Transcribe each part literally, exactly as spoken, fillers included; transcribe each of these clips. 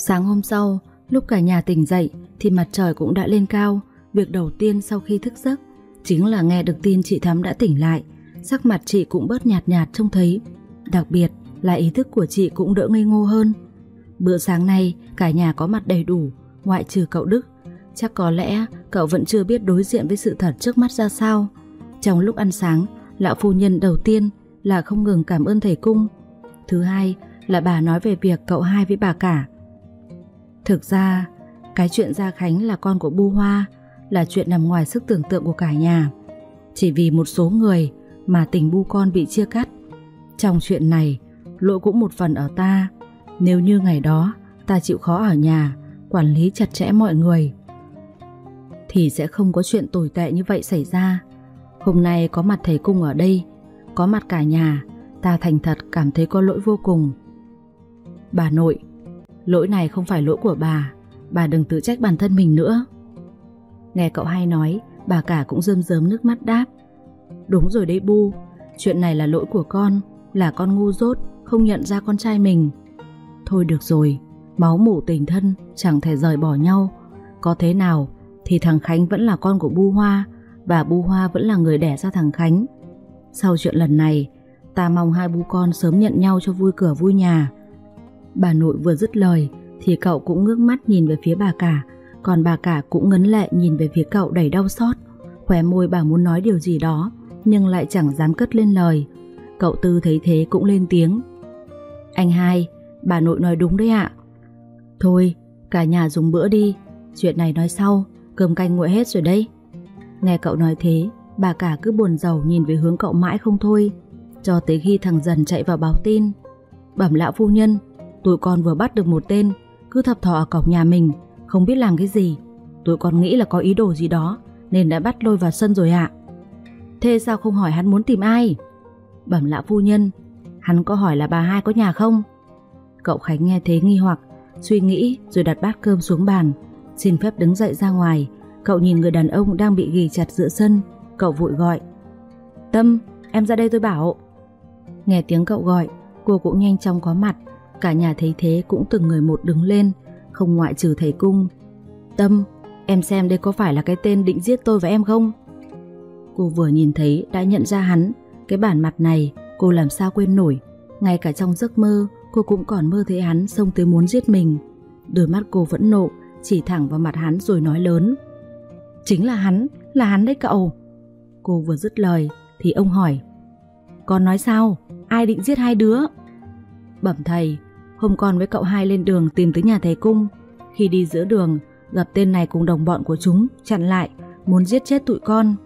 Sáng hôm sau, lúc cả nhà tỉnh dậy thì mặt trời cũng đã lên cao. Việc đầu tiên sau khi thức giấc chính là nghe được tin chị Thắm đã tỉnh lại. Sắc mặt chị cũng bớt nhạt nhạt trông thấy. Đặc biệt là ý thức của chị cũng đỡ ngây ngô hơn. Bữa sáng nay cả nhà có mặt đầy đủ, ngoại trừ cậu Đức. Chắc có lẽ cậu vẫn chưa biết đối diện với sự thật trước mắt ra sao. Trong lúc ăn sáng, lão phu nhân đầu tiên là không ngừng cảm ơn thầy cung. Thứ hai là bà nói về việc cậu hai với bà cả. Thực ra, cái chuyện Gia Khánh là con của Bu Hoa là chuyện nằm ngoài sức tưởng tượng của cả nhà. Chỉ vì một số người mà tình bu con bị chia cắt. Trong chuyện này, lỗi cũng một phần ở ta. Nếu như ngày đó ta chịu khó ở nhà, quản lý chặt chẽ mọi người, thì sẽ không có chuyện tồi tệ như vậy xảy ra. Hôm nay có mặt thầy cung ở đây, có mặt cả nhà, ta thành thật cảm thấy có lỗi vô cùng. Bà nội, lỗi này không phải lỗi của bà, bà đừng tự trách bản thân mình nữa. Nghe cậu hai nói, bà cả cũng rơm rớm nước mắt đáp. Đúng rồi đấy Bu, chuyện này là lỗi của con, là con ngu dốt, không nhận ra con trai mình. Thôi được rồi, máu mủ tình thân chẳng thể rời bỏ nhau. Có thế nào thì thằng Khánh vẫn là con của Bu Hoa, và Bu Hoa vẫn là người đẻ ra thằng Khánh. Sau chuyện lần này, ta mong hai bố con sớm nhận nhau cho vui cửa vui nhà. Bà nội vừa dứt lời thì cậu cũng ngước mắt nhìn về phía bà cả, còn bà cả cũng ngấn lệ nhìn về phía cậu đầy đau xót. Khóe môi bà muốn nói điều gì đó nhưng lại chẳng dám cất lên lời. Cậu Tư thấy thế cũng lên tiếng. Anh hai, bà nội nói đúng đấy ạ. Thôi, cả nhà dùng bữa đi, chuyện này nói sau, cơm canh nguội hết rồi đấy. Nghe cậu nói thế, bà cả cứ buồn rầu nhìn về hướng cậu mãi không thôi, cho tới khi thằng Dần chạy vào báo tin. Bẩm lão phu nhân, tụi con vừa bắt được một tên cứ thập thò ở cổng nhà mình, không biết làm cái gì. Tụi con nghĩ là có ý đồ gì đó nên đã bắt lôi vào sân rồi ạ. Thế sao không hỏi hắn muốn tìm ai? Bẩm lão phu nhân, hắn có hỏi là bà hai có nhà không? Cậu Khánh nghe thế nghi hoặc, suy nghĩ rồi đặt bát cơm xuống bàn, xin phép đứng dậy ra ngoài. Cậu nhìn người đàn ông đang bị ghì chặt giữa sân, cậu vội gọi. Tâm, em ra đây tôi bảo. Nghe tiếng cậu gọi, cô cũng nhanh chóng có mặt. Cả nhà thấy thế cũng từng người một đứng lên, không ngoại trừ thầy cung. Tâm, em xem đây có phải là cái tên định giết tôi và em không? Cô vừa nhìn thấy đã nhận ra hắn. Cái bản mặt này cô làm sao quên nổi. Ngay cả trong giấc mơ cô cũng còn mơ thấy hắn xông tới muốn giết mình. Đôi mắt cô vẫn nộ, chỉ thẳng vào mặt hắn rồi nói lớn. Chính là hắn, là hắn đấy cậu. Cô vừa dứt lời thì ông hỏi. Con nói sao? Ai định giết hai đứa? Bẩm thầy, hôm con với cậu hai lên đường tìm tới nhà thầy cung. Khi đi giữa đường gặp tên này cùng đồng bọn của chúng chặn lại, muốn giết chết tụi con.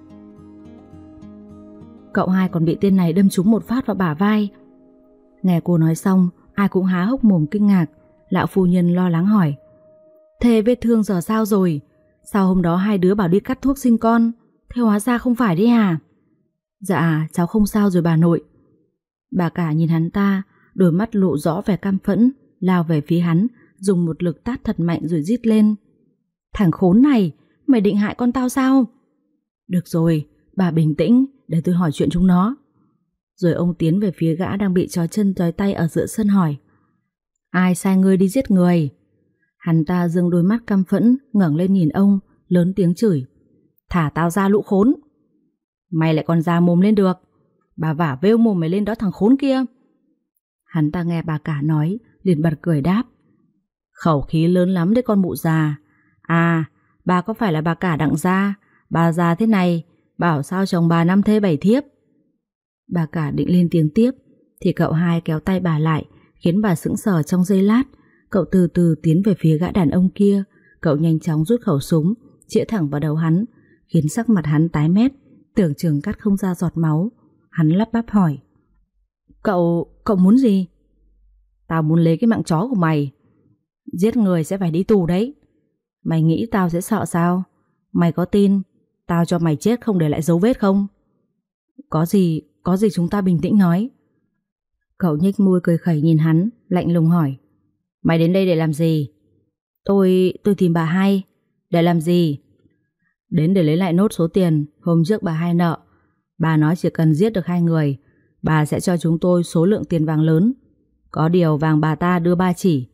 Cậu hai còn bị tên này đâm trúng một phát vào bả vai. Nghe cô nói xong, ai cũng há hốc mồm kinh ngạc. Lão phu nhân lo lắng hỏi. Thế vết thương giờ sao rồi? Sao hôm đó hai đứa bảo đi cắt thuốc sinh con, thế hóa ra không phải đấy à? Dạ cháu không sao rồi bà nội. Bà cả nhìn hắn ta, đôi mắt lộ rõ vẻ căm phẫn, lao về phía hắn, dùng một lực tát thật mạnh rồi rít lên. Thằng khốn này, mày định hại con tao sao? Được rồi, bà bình tĩnh, để tôi hỏi chuyện chúng nó. Rồi ông tiến về phía gã đang bị trói chân trói tay ở giữa sân hỏi. Ai sai ngươi đi giết người? Hắn ta dâng đôi mắt căm phẫn, ngẩng lên nhìn ông, lớn tiếng chửi. Thả tao ra lũ khốn. Mày lại còn ra mồm lên được. Bà vả vêu mồm mày lên đó thằng khốn kia. Hắn ta nghe bà cả nói, liền bật cười đáp. Khẩu khí lớn lắm đấy con mụ già. À, bà có phải là bà cả Đặng gia? Bà già thế này, bảo sao chồng bà năm thê bảy thiếp. Bà cả định lên tiếng tiếp thì cậu hai kéo tay bà lại, khiến bà sững sờ trong giây lát. Cậu từ từ tiến về phía gã đàn ông kia. Cậu nhanh chóng rút khẩu súng, chĩa thẳng vào đầu hắn, khiến sắc mặt hắn tái mét, tưởng chừng cắt không ra giọt máu. Hắn lắp bắp hỏi. Cậu, cậu muốn gì? Tao muốn lấy cái mạng chó của mày. Giết người sẽ phải đi tù đấy. Mày nghĩ tao sẽ sợ sao? Mày có tin tao cho mày chết không để lại dấu vết không? Có gì, có gì chúng ta bình tĩnh nói. Cậu nhếch môi cười khẩy nhìn hắn, lạnh lùng hỏi. Mày đến đây để làm gì? Tôi, tôi tìm bà hai. Để làm gì? Đến để lấy lại nốt số tiền hôm trước bà hai nợ. Bà nói chỉ cần giết được hai người, bà sẽ cho chúng tôi số lượng tiền vàng lớn. Có điều vàng bà ta đưa ba chỉ.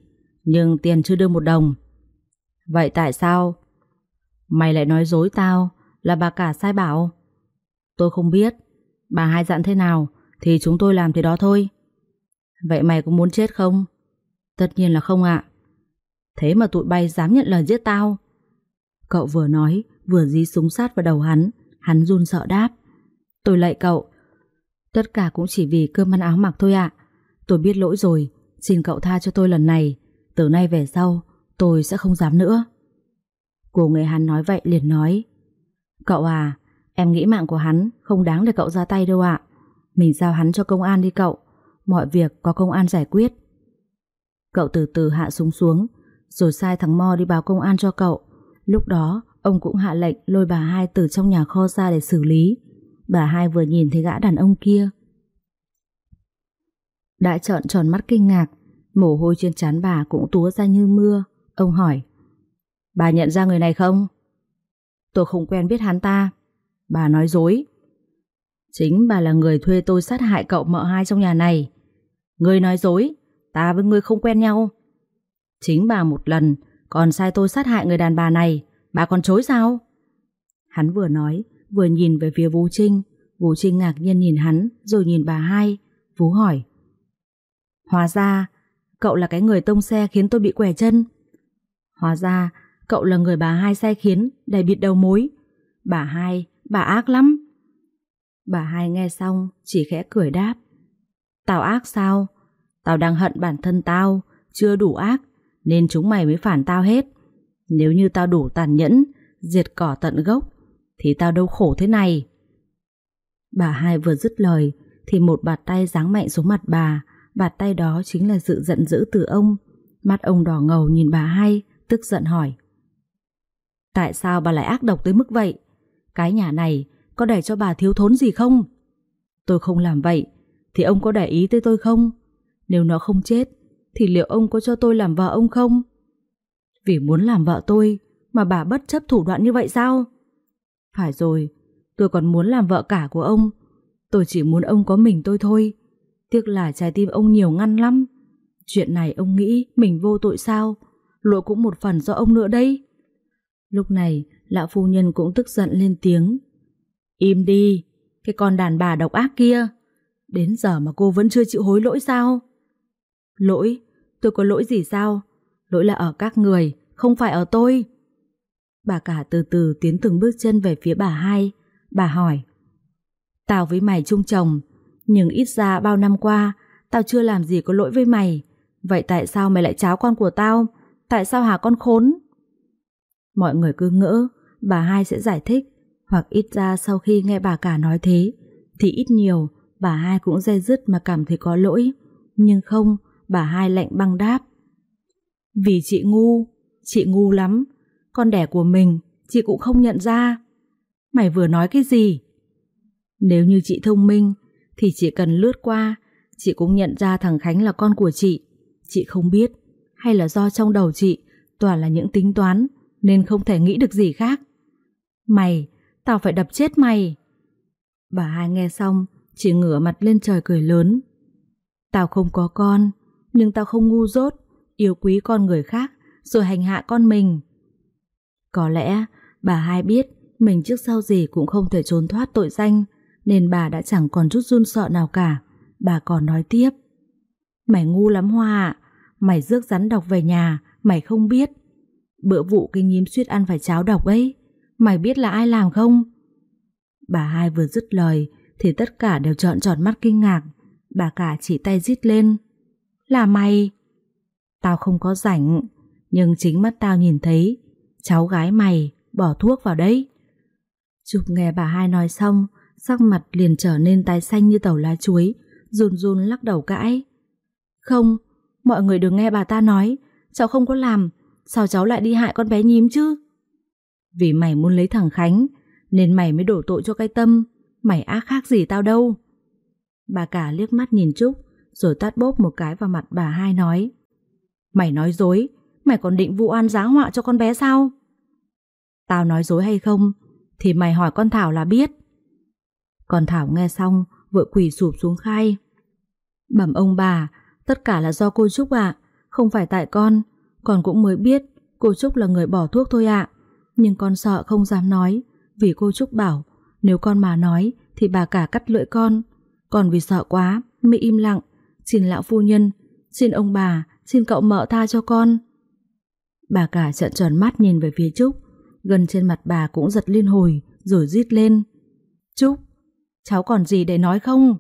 Nhưng tiền chưa đưa một đồng. Vậy tại sao mày lại nói dối tao là bà cả sai bảo? Tôi không biết. Bà hai dặn thế nào thì chúng tôi làm thế đó thôi. Vậy mày có muốn chết không? Tất nhiên là không ạ. Thế mà tụi bay dám nhận lời giết tao? Cậu vừa nói vừa dí súng sát vào đầu hắn. Hắn run sợ đáp: Tôi lạy cậu, tất cả cũng chỉ vì cơm ăn áo mặc thôi ạ. Tôi biết lỗi rồi, xin cậu tha cho tôi lần này. Từ nay về sau tôi sẽ không dám nữa. Cô nghe hắn nói vậy liền nói: Cậu à, em nghĩ mạng của hắn không đáng để cậu ra tay đâu ạ. Mình giao hắn cho công an đi cậu. Mọi việc có công an giải quyết. Cậu từ từ hạ súng xuống, rồi sai thằng Mo đi báo công an cho cậu. Lúc đó ông cũng hạ lệnh lôi bà hai từ trong nhà kho ra để xử lý. Bà hai vừa nhìn thấy gã đàn ông kia đã trợn tròn mắt kinh ngạc, mồ hôi trên trán bà cũng túa ra như mưa. Ông hỏi: Bà nhận ra người này không? Tôi không quen biết hắn ta. Bà nói dối. Chính bà là người thuê tôi sát hại cậu mợ hai trong nhà này. Ngươi nói dối, ta với ngươi không quen nhau. Chính bà một lần còn sai tôi sát hại người đàn bà này, bà còn chối sao? Hắn vừa nói vừa nhìn về phía Vũ Trinh. Vũ Trinh ngạc nhiên nhìn hắn rồi nhìn bà hai. Vũ hỏi: Hóa ra cậu là cái người tông xe khiến tôi bị quẻ chân. Hóa ra cậu là người bà hai sai khiến để bịt đầu mối. Bà hai, bà ác lắm. Bà hai nghe xong chỉ khẽ cười đáp: Tao ác sao? Tao đang hận bản thân tao chưa đủ ác nên chúng mày mới phản tao hết. Nếu như tao đủ tàn nhẫn diệt cỏ tận gốc thì tao đâu khổ thế này. Bà hai vừa dứt lời thì một bạt tay giáng mạnh xuống mặt bà. Bạt tay đó chính là sự giận dữ từ ông. Mắt ông đỏ ngầu nhìn bà hai, tức giận hỏi: Tại sao bà lại ác độc tới mức vậy? Cái nhà này có để cho bà thiếu thốn gì không? Tôi không làm vậy thì ông có để ý tới tôi không? Nếu nó không chết thì liệu ông có cho tôi làm vợ ông không? Vì muốn làm vợ tôi mà bà bất chấp thủ đoạn như vậy sao? Phải rồi, tôi còn muốn làm vợ cả của ông. Tôi chỉ muốn ông có mình tôi thôi. Tiếc là trái tim ông nhiều ngăn lắm. Chuyện này ông nghĩ mình vô tội sao? Lỗi cũng một phần do ông nữa đấy. Lúc này lão phu nhân cũng tức giận lên tiếng: Im đi, cái con đàn bà độc ác kia. Đến giờ mà cô vẫn chưa chịu hối lỗi sao? Lỗi? Tôi có lỗi gì sao? Lỗi là ở các người, không phải ở tôi. Bà cả từ từ tiến từng bước chân về phía bà hai. Bà hỏi: Tao với mày chung chồng, nhưng ít ra bao năm qua tao chưa làm gì có lỗi với mày. Vậy tại sao mày lại tráo con của tao? Tại sao hả con khốn? Mọi người cứ ngỡ bà hai sẽ giải thích, hoặc ít ra sau khi nghe bà cả nói thế thì ít nhiều bà hai cũng dây dứt mà cảm thấy có lỗi. Nhưng không, bà hai lạnh băng đáp: Vì chị ngu, chị ngu lắm. Con đẻ của mình chị cũng không nhận ra. Mày vừa nói cái gì? Nếu như chị thông minh thì chỉ cần lướt qua chị cũng nhận ra thằng Khánh là con của chị. Chị không biết, hay là do trong đầu chị toàn là những tính toán nên không thể nghĩ được gì khác. Mày, tao phải đập chết mày. Bà hai nghe xong chỉ ngửa mặt lên trời cười lớn: Tao không có con, nhưng tao không ngu dốt yêu quý con người khác rồi hành hạ con mình. Có lẽ bà hai biết mình trước sau gì cũng không thể trốn thoát tội danh, nên bà đã chẳng còn chút run sợ nào cả. Bà còn nói tiếp: Mày ngu lắm Hoa ạ. Mày rước rắn độc về nhà, mày không biết. Bữa vụ cái nhím suýt ăn phải cháo độc ấy, mày biết là ai làm không? Bà hai vừa dứt lời thì tất cả đều trợn tròn mắt kinh ngạc. Bà cả chỉ tay rít lên: Là mày? Tao không có rảnh, nhưng chính mắt tao nhìn thấy cháu gái mày bỏ thuốc vào đấy. Trúc nghe bà hai nói xong, sắc mặt liền trở nên tái xanh như tàu lá chuối, run run lắc đầu cãi: Không, mọi người đừng nghe bà ta nói, cháu không có làm. Sao cháu lại đi hại con bé nhím chứ? Vì mày muốn lấy thằng Khánh nên mày mới đổ tội cho cái Tâm. Mày ác khác gì tao đâu. Bà cả liếc mắt nhìn Trúc rồi tát bốp một cái vào mặt bà hai nói: Mày nói dối, mày còn định vu oan giá họa cho con bé sao? Tao nói dối hay không thì mày hỏi con Thảo là biết. Con Thảo nghe xong vội quỳ sụp xuống khai: Bẩm ông bà, tất cả là do cô Trúc ạ, không phải tại con. Con cũng mới biết cô Trúc là người bỏ thuốc thôi ạ. Nhưng con sợ không dám nói, vì cô Trúc bảo nếu con mà nói thì bà cả cắt lưỡi con. Còn vì sợ quá mới im lặng. Xin lão phu nhân, xin ông bà, xin cậu mợ tha cho con. Bà cả trợn tròn mắt nhìn về phía Trúc. Gân trên mặt bà cũng giật liên hồi, rồi rít lên. Trúc, cháu còn gì để nói không?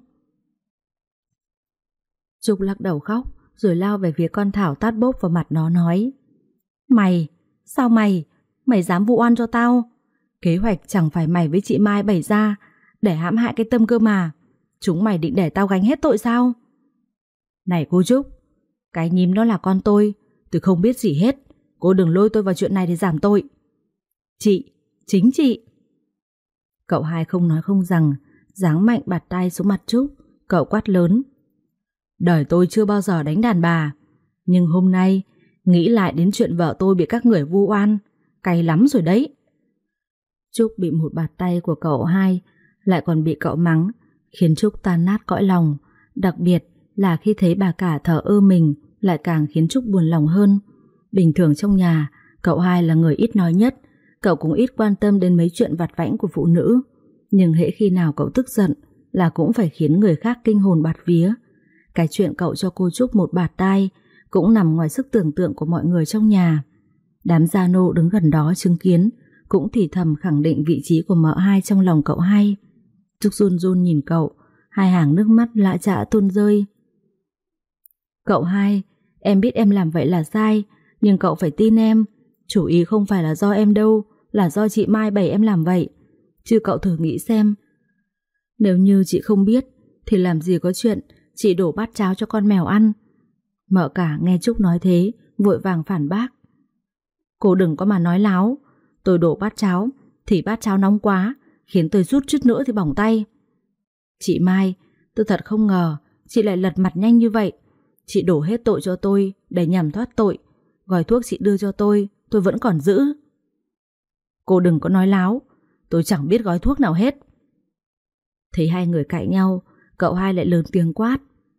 Trúc lắc đầu khóc, rồi lao về phía con Thảo tát bốp vào mặt nó nói. Mày, sao mày, mày dám vu oan cho tao? Kế hoạch chẳng phải mày với chị Mai bày ra để hãm hại cái Tâm cơ mà. Chúng mày định để tao gánh hết tội sao? Này cô Trúc, cái nhím đó là con tôi, tôi không biết gì hết. Cô đừng lôi tôi vào chuyện này để giảm tội. Chị, chính chị. Cậu hai không nói không rằng, giáng mạnh bạt tay xuống mặt Trúc. Cậu quát lớn. Đời tôi chưa bao giờ đánh đàn bà, nhưng hôm nay nghĩ lại đến chuyện vợ tôi bị các người vu oan, cay lắm rồi đấy. Trúc bị một bạt tay của cậu hai, lại còn bị cậu mắng, khiến Trúc tan nát cõi lòng. Đặc biệt là khi thấy bà cả thờ ơ mình, lại càng khiến Trúc buồn lòng hơn. Bình thường trong nhà, cậu hai là người ít nói nhất, cậu cũng ít quan tâm đến mấy chuyện vặt vãnh của phụ nữ. Nhưng hễ khi nào cậu tức giận là cũng phải khiến người khác kinh hồn bạt vía. Cái chuyện cậu cho cô Trúc một bạt tai cũng nằm ngoài sức tưởng tượng của mọi người trong nhà. Đám gia nô đứng gần đó chứng kiến cũng thì thầm khẳng định vị trí của mợ hai trong lòng cậu hai. Trúc run run nhìn cậu, hai hàng nước mắt lã chã tuôn rơi. Cậu hai, em biết em làm vậy là sai, nhưng cậu phải tin em. Chủ ý không phải là do em đâu, là do chị Mai bày em làm vậy. Chứ cậu thử nghĩ xem, nếu như chị không biết thì làm gì có chuyện chị đổ bát cháo cho con mèo ăn. Mợ cả nghe Trúc nói thế, vội vàng phản bác. Cô đừng có mà nói láo. Tôi đổ bát cháo thì bát cháo nóng quá, khiến tôi rút chút nữa thì bỏng tay. Chị Mai, tôi thật không ngờ chị lại lật mặt nhanh như vậy. Chị đổ hết tội cho tôi để nhằm thoát tội. Gói thuốc chị đưa cho tôi, tôi vẫn còn giữ. Cô đừng có nói láo, tôi chẳng biết gói thuốc nào hết. Thấy hai người cãi nhau, cậu hai lại lớn tiếng quát.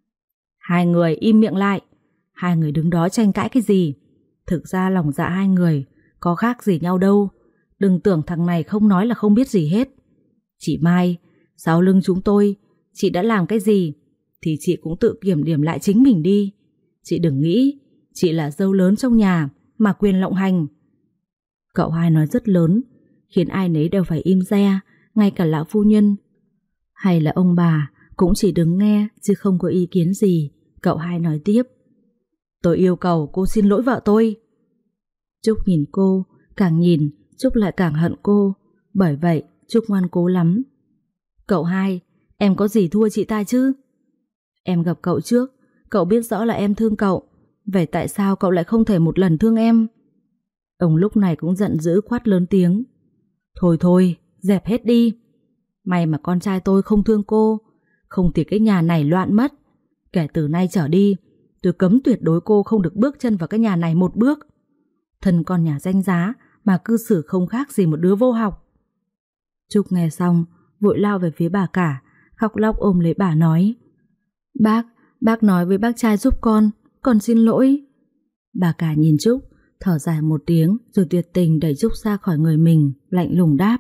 Hai người im miệng lại. Hai người đứng đó tranh cãi cái gì? Thực ra lòng dạ hai người có khác gì nhau đâu. Đừng tưởng thằng này không nói là không biết gì hết. Chị Mai, sau lưng chúng tôi chị đã làm cái gì thì chị cũng tự kiểm điểm lại chính mình đi. Chị đừng nghĩ chị là dâu lớn trong nhà mà quyền lộng hành. Cậu hai nói rất lớn, khiến ai nấy đều phải im re, ngay cả lão phu nhân hay là ông bà cũng chỉ đứng nghe chứ không có ý kiến gì. Cậu hai nói tiếp. Tôi yêu cầu cô xin lỗi vợ tôi. Trúc nhìn cô, càng nhìn Trúc lại càng hận cô. Bởi vậy Trúc ngoan cố lắm. Cậu hai, em có gì thua chị ta chứ? Em gặp cậu trước, cậu biết rõ là em thương cậu. Vậy tại sao cậu lại không thể một lần thương em? Ông lúc này cũng giận dữ quát lớn tiếng. Thôi thôi, dẹp hết đi. May mà con trai tôi không thương cô, không thì cái nhà này loạn mất. Kể từ nay trở đi, tôi cấm tuyệt đối cô không được bước chân vào cái nhà này một bước. Thân con nhà danh giá mà cư xử không khác gì một đứa vô học. Trúc nghe xong vội lao về phía bà cả, khóc lóc ôm lấy bà nói. Bác, bác nói với bác trai giúp con, con xin lỗi. Bà cả nhìn Trúc, thở dài một tiếng rồi tuyệt tình đẩy Trúc ra khỏi người mình, lạnh lùng đáp.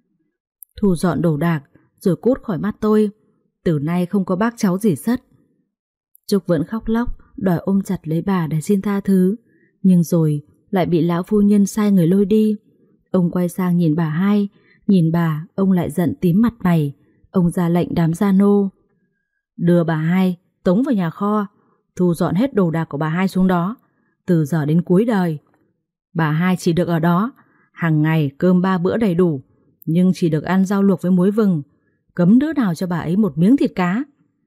Thu dọn đồ đạc rồi cút khỏi mắt tôi. Từ nay không có bác cháu gì sất. Trúc vẫn khóc lóc đòi ôm chặt lấy bà để xin tha thứ, nhưng rồi lại bị lão phu nhân sai người lôi đi. Ông quay sang nhìn bà hai, nhìn bà ông lại giận tím mặt mày. Ông ra lệnh đám gia nô đưa bà hai tống vào nhà kho, thu dọn hết đồ đạc của bà hai xuống đó, từ giờ đến cuối đời. Bà hai chỉ được ở đó, hàng ngày cơm ba bữa đầy đủ, nhưng chỉ được ăn rau luộc với muối vừng, cấm đứa nào cho bà ấy một miếng thịt cá.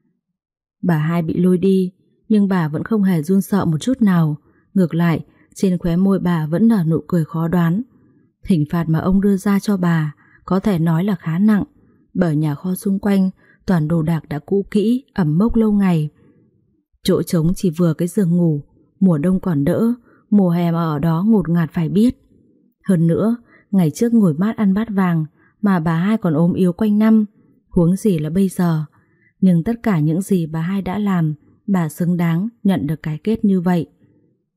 Bà hai bị lôi đi, nhưng bà vẫn không hề run sợ một chút nào. Ngược lại, trên khóe môi bà vẫn nở nụ cười khó đoán. Hình phạt mà ông đưa ra cho bà có thể nói là khá nặng, bởi nhà kho xung quanh toàn đồ đạc đã cũ kỹ, ẩm mốc lâu ngày. Chỗ trống chỉ vừa cái giường ngủ, mùa đông còn đỡ, mùa hè mà ở đó ngột ngạt phải biết. Hơn nữa, ngày trước ngồi mát ăn bát vàng mà bà hai còn ốm yếu quanh năm, huống gì là bây giờ. Nhưng tất cả những gì bà hai đã làm, bà xứng đáng nhận được cái kết như vậy.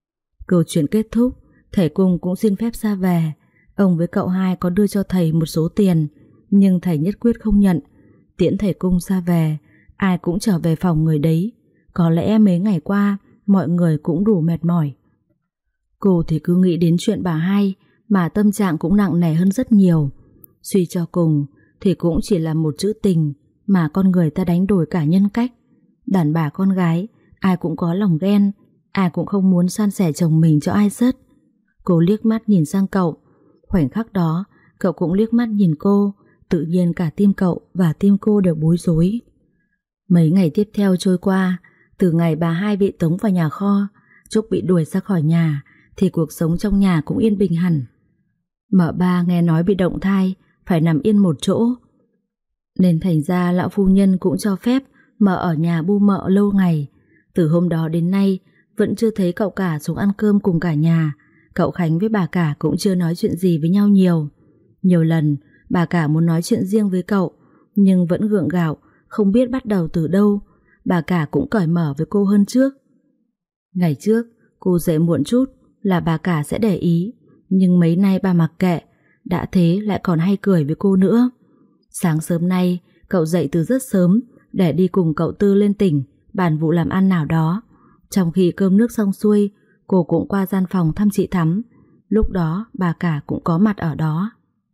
Câu chuyện kết thúc, thầy Cung cũng xin phép ra về. Ông với cậu hai có đưa cho thầy một số tiền, nhưng thầy nhất quyết không nhận. Tiễn thầy Cung ra về, ai cũng trở về phòng người đấy. Có lẽ mấy ngày qua mọi người cũng đủ mệt mỏi. Cô thì cứ nghĩ đến chuyện bà hai mà tâm trạng cũng nặng nề hơn rất nhiều. Suy cho cùng thì cũng chỉ là một chữ tình mà con người ta đánh đổi cả nhân cách. Đàn bà con gái ai cũng có lòng ghen, ai cũng không muốn san sẻ chồng mình cho ai sứt. Cô liếc mắt nhìn sang cậu. Khoảnh khắc đó cậu cũng liếc mắt nhìn cô. Tự nhiên cả tim cậu và tim cô đều bối rối. Mấy ngày tiếp theo trôi qua, từ ngày bà hai bị tống vào nhà kho, Trúc bị đuổi ra khỏi nhà, thì cuộc sống trong nhà cũng yên bình hẳn. Mợ ba nghe nói bị động thai, phải nằm yên một chỗ, nên thành ra lão phu nhân cũng cho phép mợ ở nhà bu mợ lâu ngày. Từ hôm đó đến nay vẫn chưa thấy cậu cả xuống ăn cơm cùng cả nhà. Cậu Khánh với bà cả cũng chưa nói chuyện gì với nhau nhiều. Nhiều lần bà cả muốn nói chuyện riêng với cậu, nhưng vẫn gượng gạo, không biết bắt đầu từ đâu. Bà cả cũng cởi mở với cô hơn trước. Ngày trước cô dậy muộn chút là bà cả sẽ để ý, nhưng mấy nay bà mặc kệ, đã thế lại còn hay cười với cô nữa. Sáng sớm nay cậu dậy từ rất sớm để đi cùng cậu Tư lên tỉnh bàn vụ làm ăn nào đó. Trong khi cơm nước xong xuôi, cô cũng qua gian phòng thăm chị Thắm. Lúc đó bà cả cũng có mặt ở đó.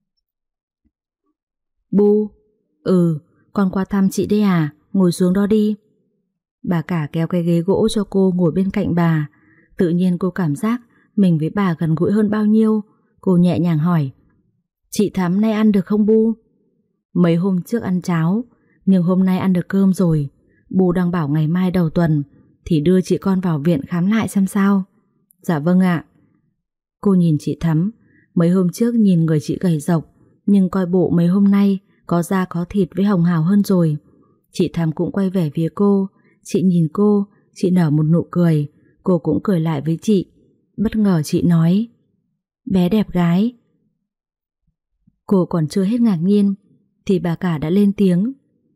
Bu, ừ, con qua thăm chị đây à, ngồi xuống đó đi. Bà cả kéo cái ghế gỗ cho cô ngồi bên cạnh bà. Tự nhiên cô cảm giác mình với bà gần gũi hơn bao nhiêu. Cô nhẹ nhàng hỏi: Chị Thắm nay ăn được không Bu? Mấy hôm trước ăn cháo, nhưng hôm nay ăn được cơm rồi. Bu đang bảo ngày mai đầu tuần thì đưa chị con vào viện khám lại xem sao. Dạ vâng ạ. Cô nhìn chị Thắm. Mấy hôm trước nhìn người chị gầy rộc, nhưng coi bộ mấy hôm nay có da có thịt với hồng hào hơn rồi. Chị Thắm cũng quay về phía cô. Chị nhìn cô, chị nở một nụ cười. Cô cũng cười lại với chị. Bất ngờ chị nói: Bé đẹp gái. Cô còn chưa hết ngạc nhiên thì bà cả đã lên tiếng: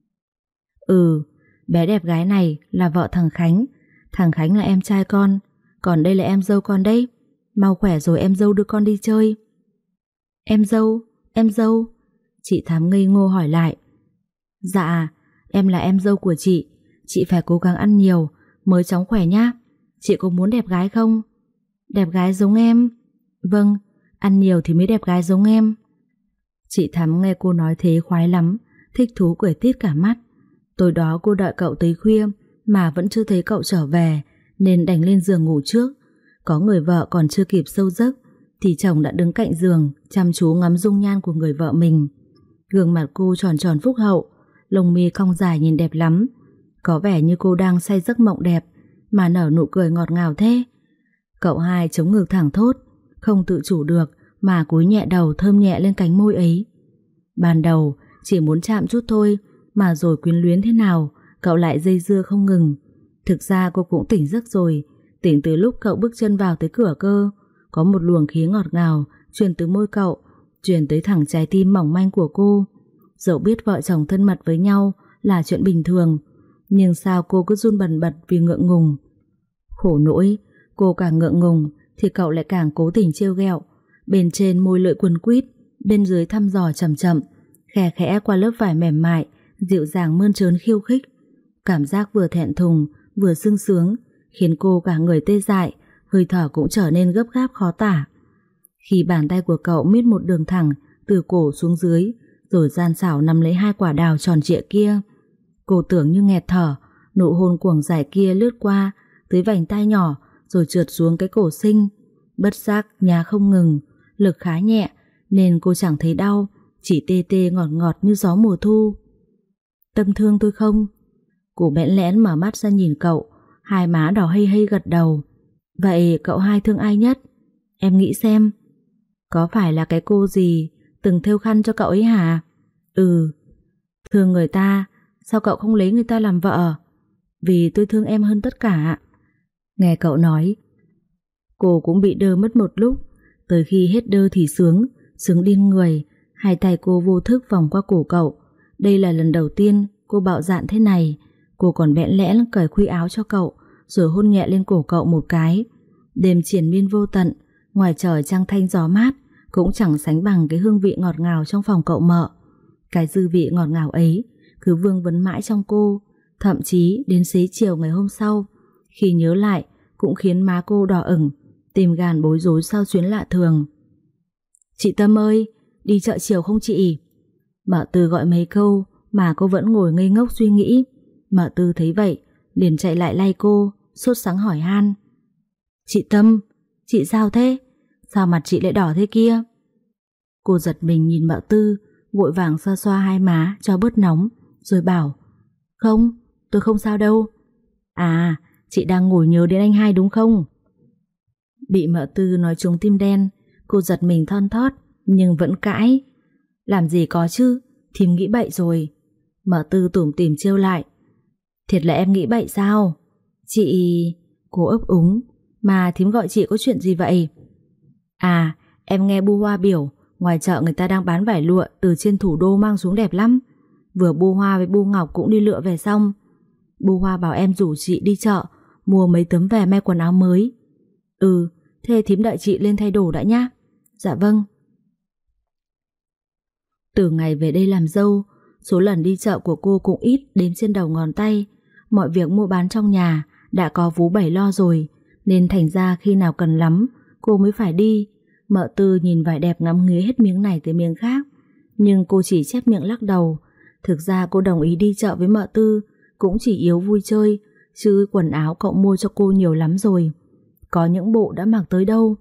Ừ, bé đẹp gái này là vợ thằng Khánh. Thằng Khánh là em trai con, còn đây là em dâu con đấy. Mau khỏe rồi em dâu đưa con đi chơi. Em dâu, em dâu. Chị Thắm ngây ngô hỏi lại. Dạ, em là em dâu của chị. Chị phải cố gắng ăn nhiều mới chóng khỏe nhá. Chị có muốn đẹp gái không? Đẹp gái giống em? Vâng, ăn nhiều thì mới đẹp gái giống em. Chị Thắm nghe cô nói thế khoái lắm, thích thú cười tít cả mắt. Tối đó cô đợi cậu tới khuya mà vẫn chưa thấy cậu trở về, nên đành lên giường ngủ trước. Có người vợ còn chưa kịp sâu giấc thì chồng đã đứng cạnh giường chăm chú ngắm dung nhan của người vợ mình. Gương mặt cô tròn tròn phúc hậu, lông mi cong dài nhìn đẹp lắm. Có vẻ như cô đang say giấc mộng đẹp mà nở nụ cười ngọt ngào thế. Cậu hai chống ngực thẳng thốt, không tự chủ được mà cúi nhẹ đầu thơm nhẹ lên cánh môi ấy. Ban đầu chỉ muốn chạm chút thôi, mà rồi quyến luyến thế nào cậu lại dây dưa không ngừng. Thực ra cô cũng tỉnh giấc rồi, tỉnh từ lúc cậu bước chân vào tới cửa cơ. Có một luồng khí ngọt ngào truyền từ môi cậu, truyền tới thẳng trái tim mỏng manh của cô. Dẫu biết vợ chồng thân mật với nhau là chuyện bình thường, nhưng sao cô cứ run bần bật vì ngượng ngùng. Khổ nỗi, cô càng ngượng ngùng thì cậu lại càng cố tình trêu ghẹo. Bên trên môi lưỡi quấn quýt, bên dưới thăm dò chậm chậm, khẽ khẽ qua lớp vải mềm mại, dịu dàng mơn trớn khiêu khích. Cảm giác vừa thẹn thùng vừa sung sướng khiến cô cả người tê dại, hơi thở cũng trở nên gấp gáp khó tả. Khi bàn tay của cậu miết một đường thẳng từ cổ xuống dưới, rồi gian xảo nắm lấy hai quả đào tròn trịa kia, cô tưởng như nghẹt thở. Nụ hôn cuồng dại kia lướt qua tới vành tai nhỏ rồi trượt xuống cái cổ xinh. Bất giác nhá không ngừng, lực khá nhẹ nên cô chẳng thấy đau, chỉ tê tê ngọt ngọt như gió mùa thu. Tâm thương tôi không? Cô bẽn lẽn mở mắt ra nhìn cậu, hai má đỏ hây hây gật đầu. Vậy cậu hai thương ai nhất? Em nghĩ xem. Có phải là cái cô gì từng thêu khăn cho cậu ấy hả? Ừ. Thương người ta, sao cậu không lấy người ta làm vợ? Vì tôi thương em hơn tất cả. Nghe cậu nói, cô cũng bị đơ mất một lúc. Tới khi hết đơ thì sướng, sướng điên người. Hai tay cô vô thức vòng qua cổ cậu. Đây là lần đầu tiên cô bạo dạn thế này. Cô còn bẽn lẽn cởi khuy áo cho cậu, rồi hôn nhẹ lên cổ cậu một cái. Đêm triền miên vô tận, ngoài trời trăng thanh gió mát cũng chẳng sánh bằng cái hương vị ngọt ngào trong phòng cậu Mợ. Cái dư vị ngọt ngào ấy cứ vương vấn mãi trong cô, thậm chí đến xế chiều ngày hôm sau, khi nhớ lại cũng khiến má cô đỏ ửng, tìm gàn bối rối sau chuyến lạ thường. Chị Tâm ơi, đi chợ chiều không chị? Mợ Tư gọi mấy câu mà cô vẫn ngồi ngây ngốc suy nghĩ. Mợ Tư thấy vậy liền chạy lại lay cô, sốt sắng hỏi han. Chị Tâm, chị sao thế? Sao mặt chị lại đỏ thế kia? Cô giật mình nhìn Mợ Tư, vội vàng xoa xoa hai má cho bớt nóng, rồi bảo: Không, tôi không sao đâu. À, chị đang ngồi nhớ đến anh hai đúng không? Bị Mợ Tư nói trúng tim đen, cô giật mình thon thót nhưng vẫn cãi. Làm gì có chứ, thím nghĩ bậy rồi. Mợ Tư tủm tỉm trêu lại. Thiệt là em nghĩ bậy sao? Chị... Cô ấp úng. Mà thím gọi chị có chuyện gì vậy? À, em nghe Bu Hoa biểu ngoài chợ người ta đang bán vải lụa từ trên thủ đô mang xuống đẹp lắm. Vừa Bu Hoa với Bu Ngọc cũng đi lựa về xong. Bu Hoa bảo em rủ chị đi chợ mua mấy tấm về may quần áo mới. Ừ, thế thím đợi chị lên thay đồ đã nhá. Dạ vâng. Từ ngày về đây làm dâu, số lần đi chợ của cô cũng ít đếm trên đầu ngón tay. Mọi việc mua bán trong nhà đã có vú Bảy lo rồi, nên thành ra khi nào cần lắm cô mới phải đi. Mợ Tư nhìn vải đẹp ngắm nghía hết miếng này tới miếng khác, nhưng cô chỉ chép miệng lắc đầu. Thực ra cô đồng ý đi chợ với Mợ Tư cũng chỉ yếu vui chơi, chứ quần áo cậu mua cho cô nhiều lắm rồi, có những bộ đã mặc tới đâu.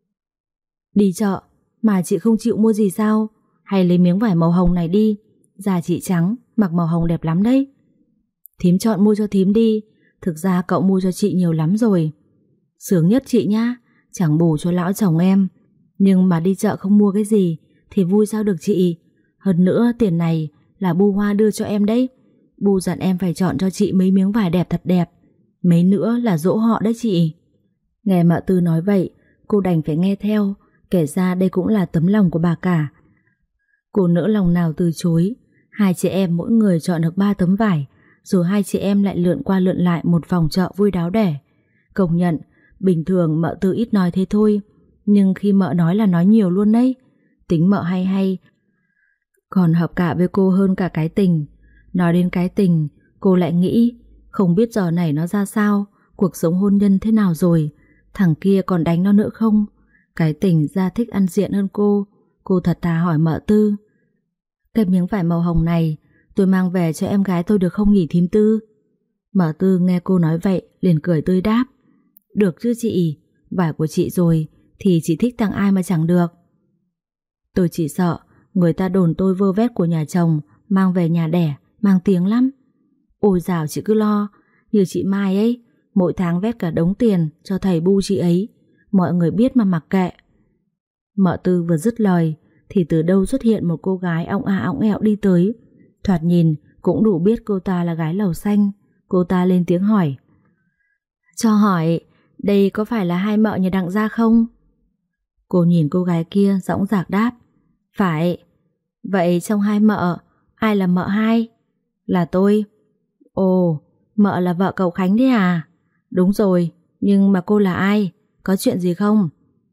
Đi chợ mà chị không chịu mua gì sao? Hay lấy miếng vải màu hồng này đi, da chị trắng, mặc màu hồng đẹp lắm đấy. Thím chọn mua cho thím đi, thực ra cậu mua cho chị nhiều lắm rồi. Sướng nhất chị nhá, chẳng bù cho lão chồng em. Nhưng mà đi chợ không mua cái gì thì vui sao được chị. Hơn nữa tiền này là Bu Hoa đưa cho em đấy. Bu dặn em phải chọn cho chị mấy miếng vải đẹp thật đẹp. Mấy nữa là dỗ họ đấy chị. Nghe Mợ Tư nói vậy, cô đành phải nghe theo. Kể ra đây cũng là tấm lòng của bà cả. Cô nỡ lòng nào từ chối. Hai chị em mỗi người chọn được ba tấm vải, rồi hai chị em lại lượn qua lượn lại một vòng chợ vui đáo đẻ. Công nhận, bình thường Mợ Tư ít nói thế thôi, nhưng khi Mợ nói là nói nhiều luôn đấy. Tính Mợ hay hay, còn hợp cả với cô hơn cả cái tình. Nói đến cái tình, cô lại nghĩ không biết giờ này nó ra sao, cuộc sống hôn nhân thế nào rồi, thằng kia còn đánh nó nữa không. Cái tình ra thích ăn diện hơn cô. Cô thật thà hỏi Mợ Tư: Cái miếng vải màu hồng này tôi mang về cho em gái tôi được không nhỉ thím Tư? Mợ Tư nghe cô nói vậy liền cười tươi đáp: Được chứ chị, vải của chị rồi thì chị thích tặng ai mà chẳng được. Tôi chỉ sợ người ta đồn tôi vơ vét của nhà chồng mang về nhà đẻ, mang tiếng lắm. Ôi dào chị cứ lo, như chị Mai ấy, mỗi tháng vét cả đống tiền cho thầy Bu chị ấy, mọi người biết mà mặc kệ. Mợ Tư vừa dứt lời thì từ đâu xuất hiện một cô gái ong a ong ẹo đi tới. Thoạt nhìn cũng đủ biết cô ta là gái lầu xanh. Cô ta lên tiếng hỏi: Cho hỏi, đây có phải là hai mợ nhà Đặng gia không? Cô nhìn cô gái kia dõng dạc đáp: Phải. Vậy trong hai mợ, ai là mợ hai? Là tôi. Ồ, mợ là vợ cậu Khánh đấy à? Đúng rồi, nhưng mà cô là ai? Có chuyện gì không?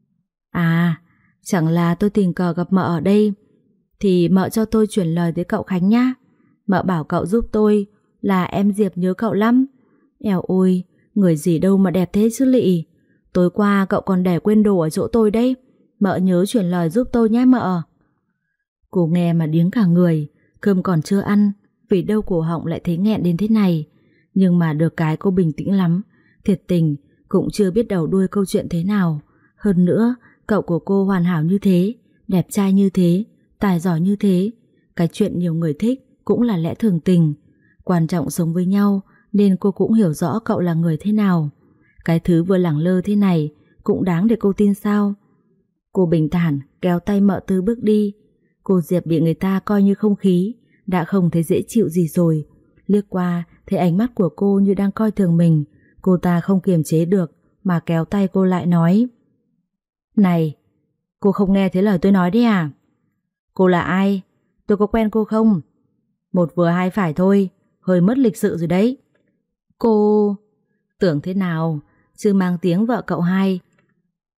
À, chẳng là tôi tình cờ gặp mợ ở đây, thì mợ cho tôi chuyển lời tới cậu Khánh nhá. Mợ bảo cậu giúp tôi, là em Diệp nhớ cậu lắm. Eo ôi, người gì đâu mà đẹp thế chứ lị. Tối qua cậu còn để quên đồ ở chỗ tôi đấy. Mợ nhớ chuyển lời giúp tôi nhé mợ. Cô nghe mà điếng cả người. Cơm còn chưa ăn, vì đâu cổ họng lại thấy nghẹn đến thế này. Nhưng mà được cái cô bình tĩnh lắm. Thiệt tình cũng chưa biết đầu đuôi câu chuyện thế nào. Hơn nữa cậu của cô hoàn hảo như thế, đẹp trai như thế, tài giỏi như thế. Cái chuyện nhiều người thích cũng là lẽ thường tình. Quan trọng sống với nhau, nên cô cũng hiểu rõ cậu là người thế nào. Cái thứ vừa lẳng lơ thế này cũng đáng để cô tin sao? Cô bình thản kéo tay Mợ Tư bước đi. Cô Diệp bị người ta coi như không khí, đã không thấy dễ chịu gì rồi. Liếc qua thấy ánh mắt của cô như đang coi thường mình. Cô ta không kiềm chế được mà kéo tay cô lại nói: Này, cô không nghe thấy lời tôi nói đấy à? Cô là ai? Tôi có quen cô không? Một vừa hai phải thôi, hơi mất lịch sự rồi đấy. Cô... Tưởng thế nào, chứ mang tiếng vợ cậu hai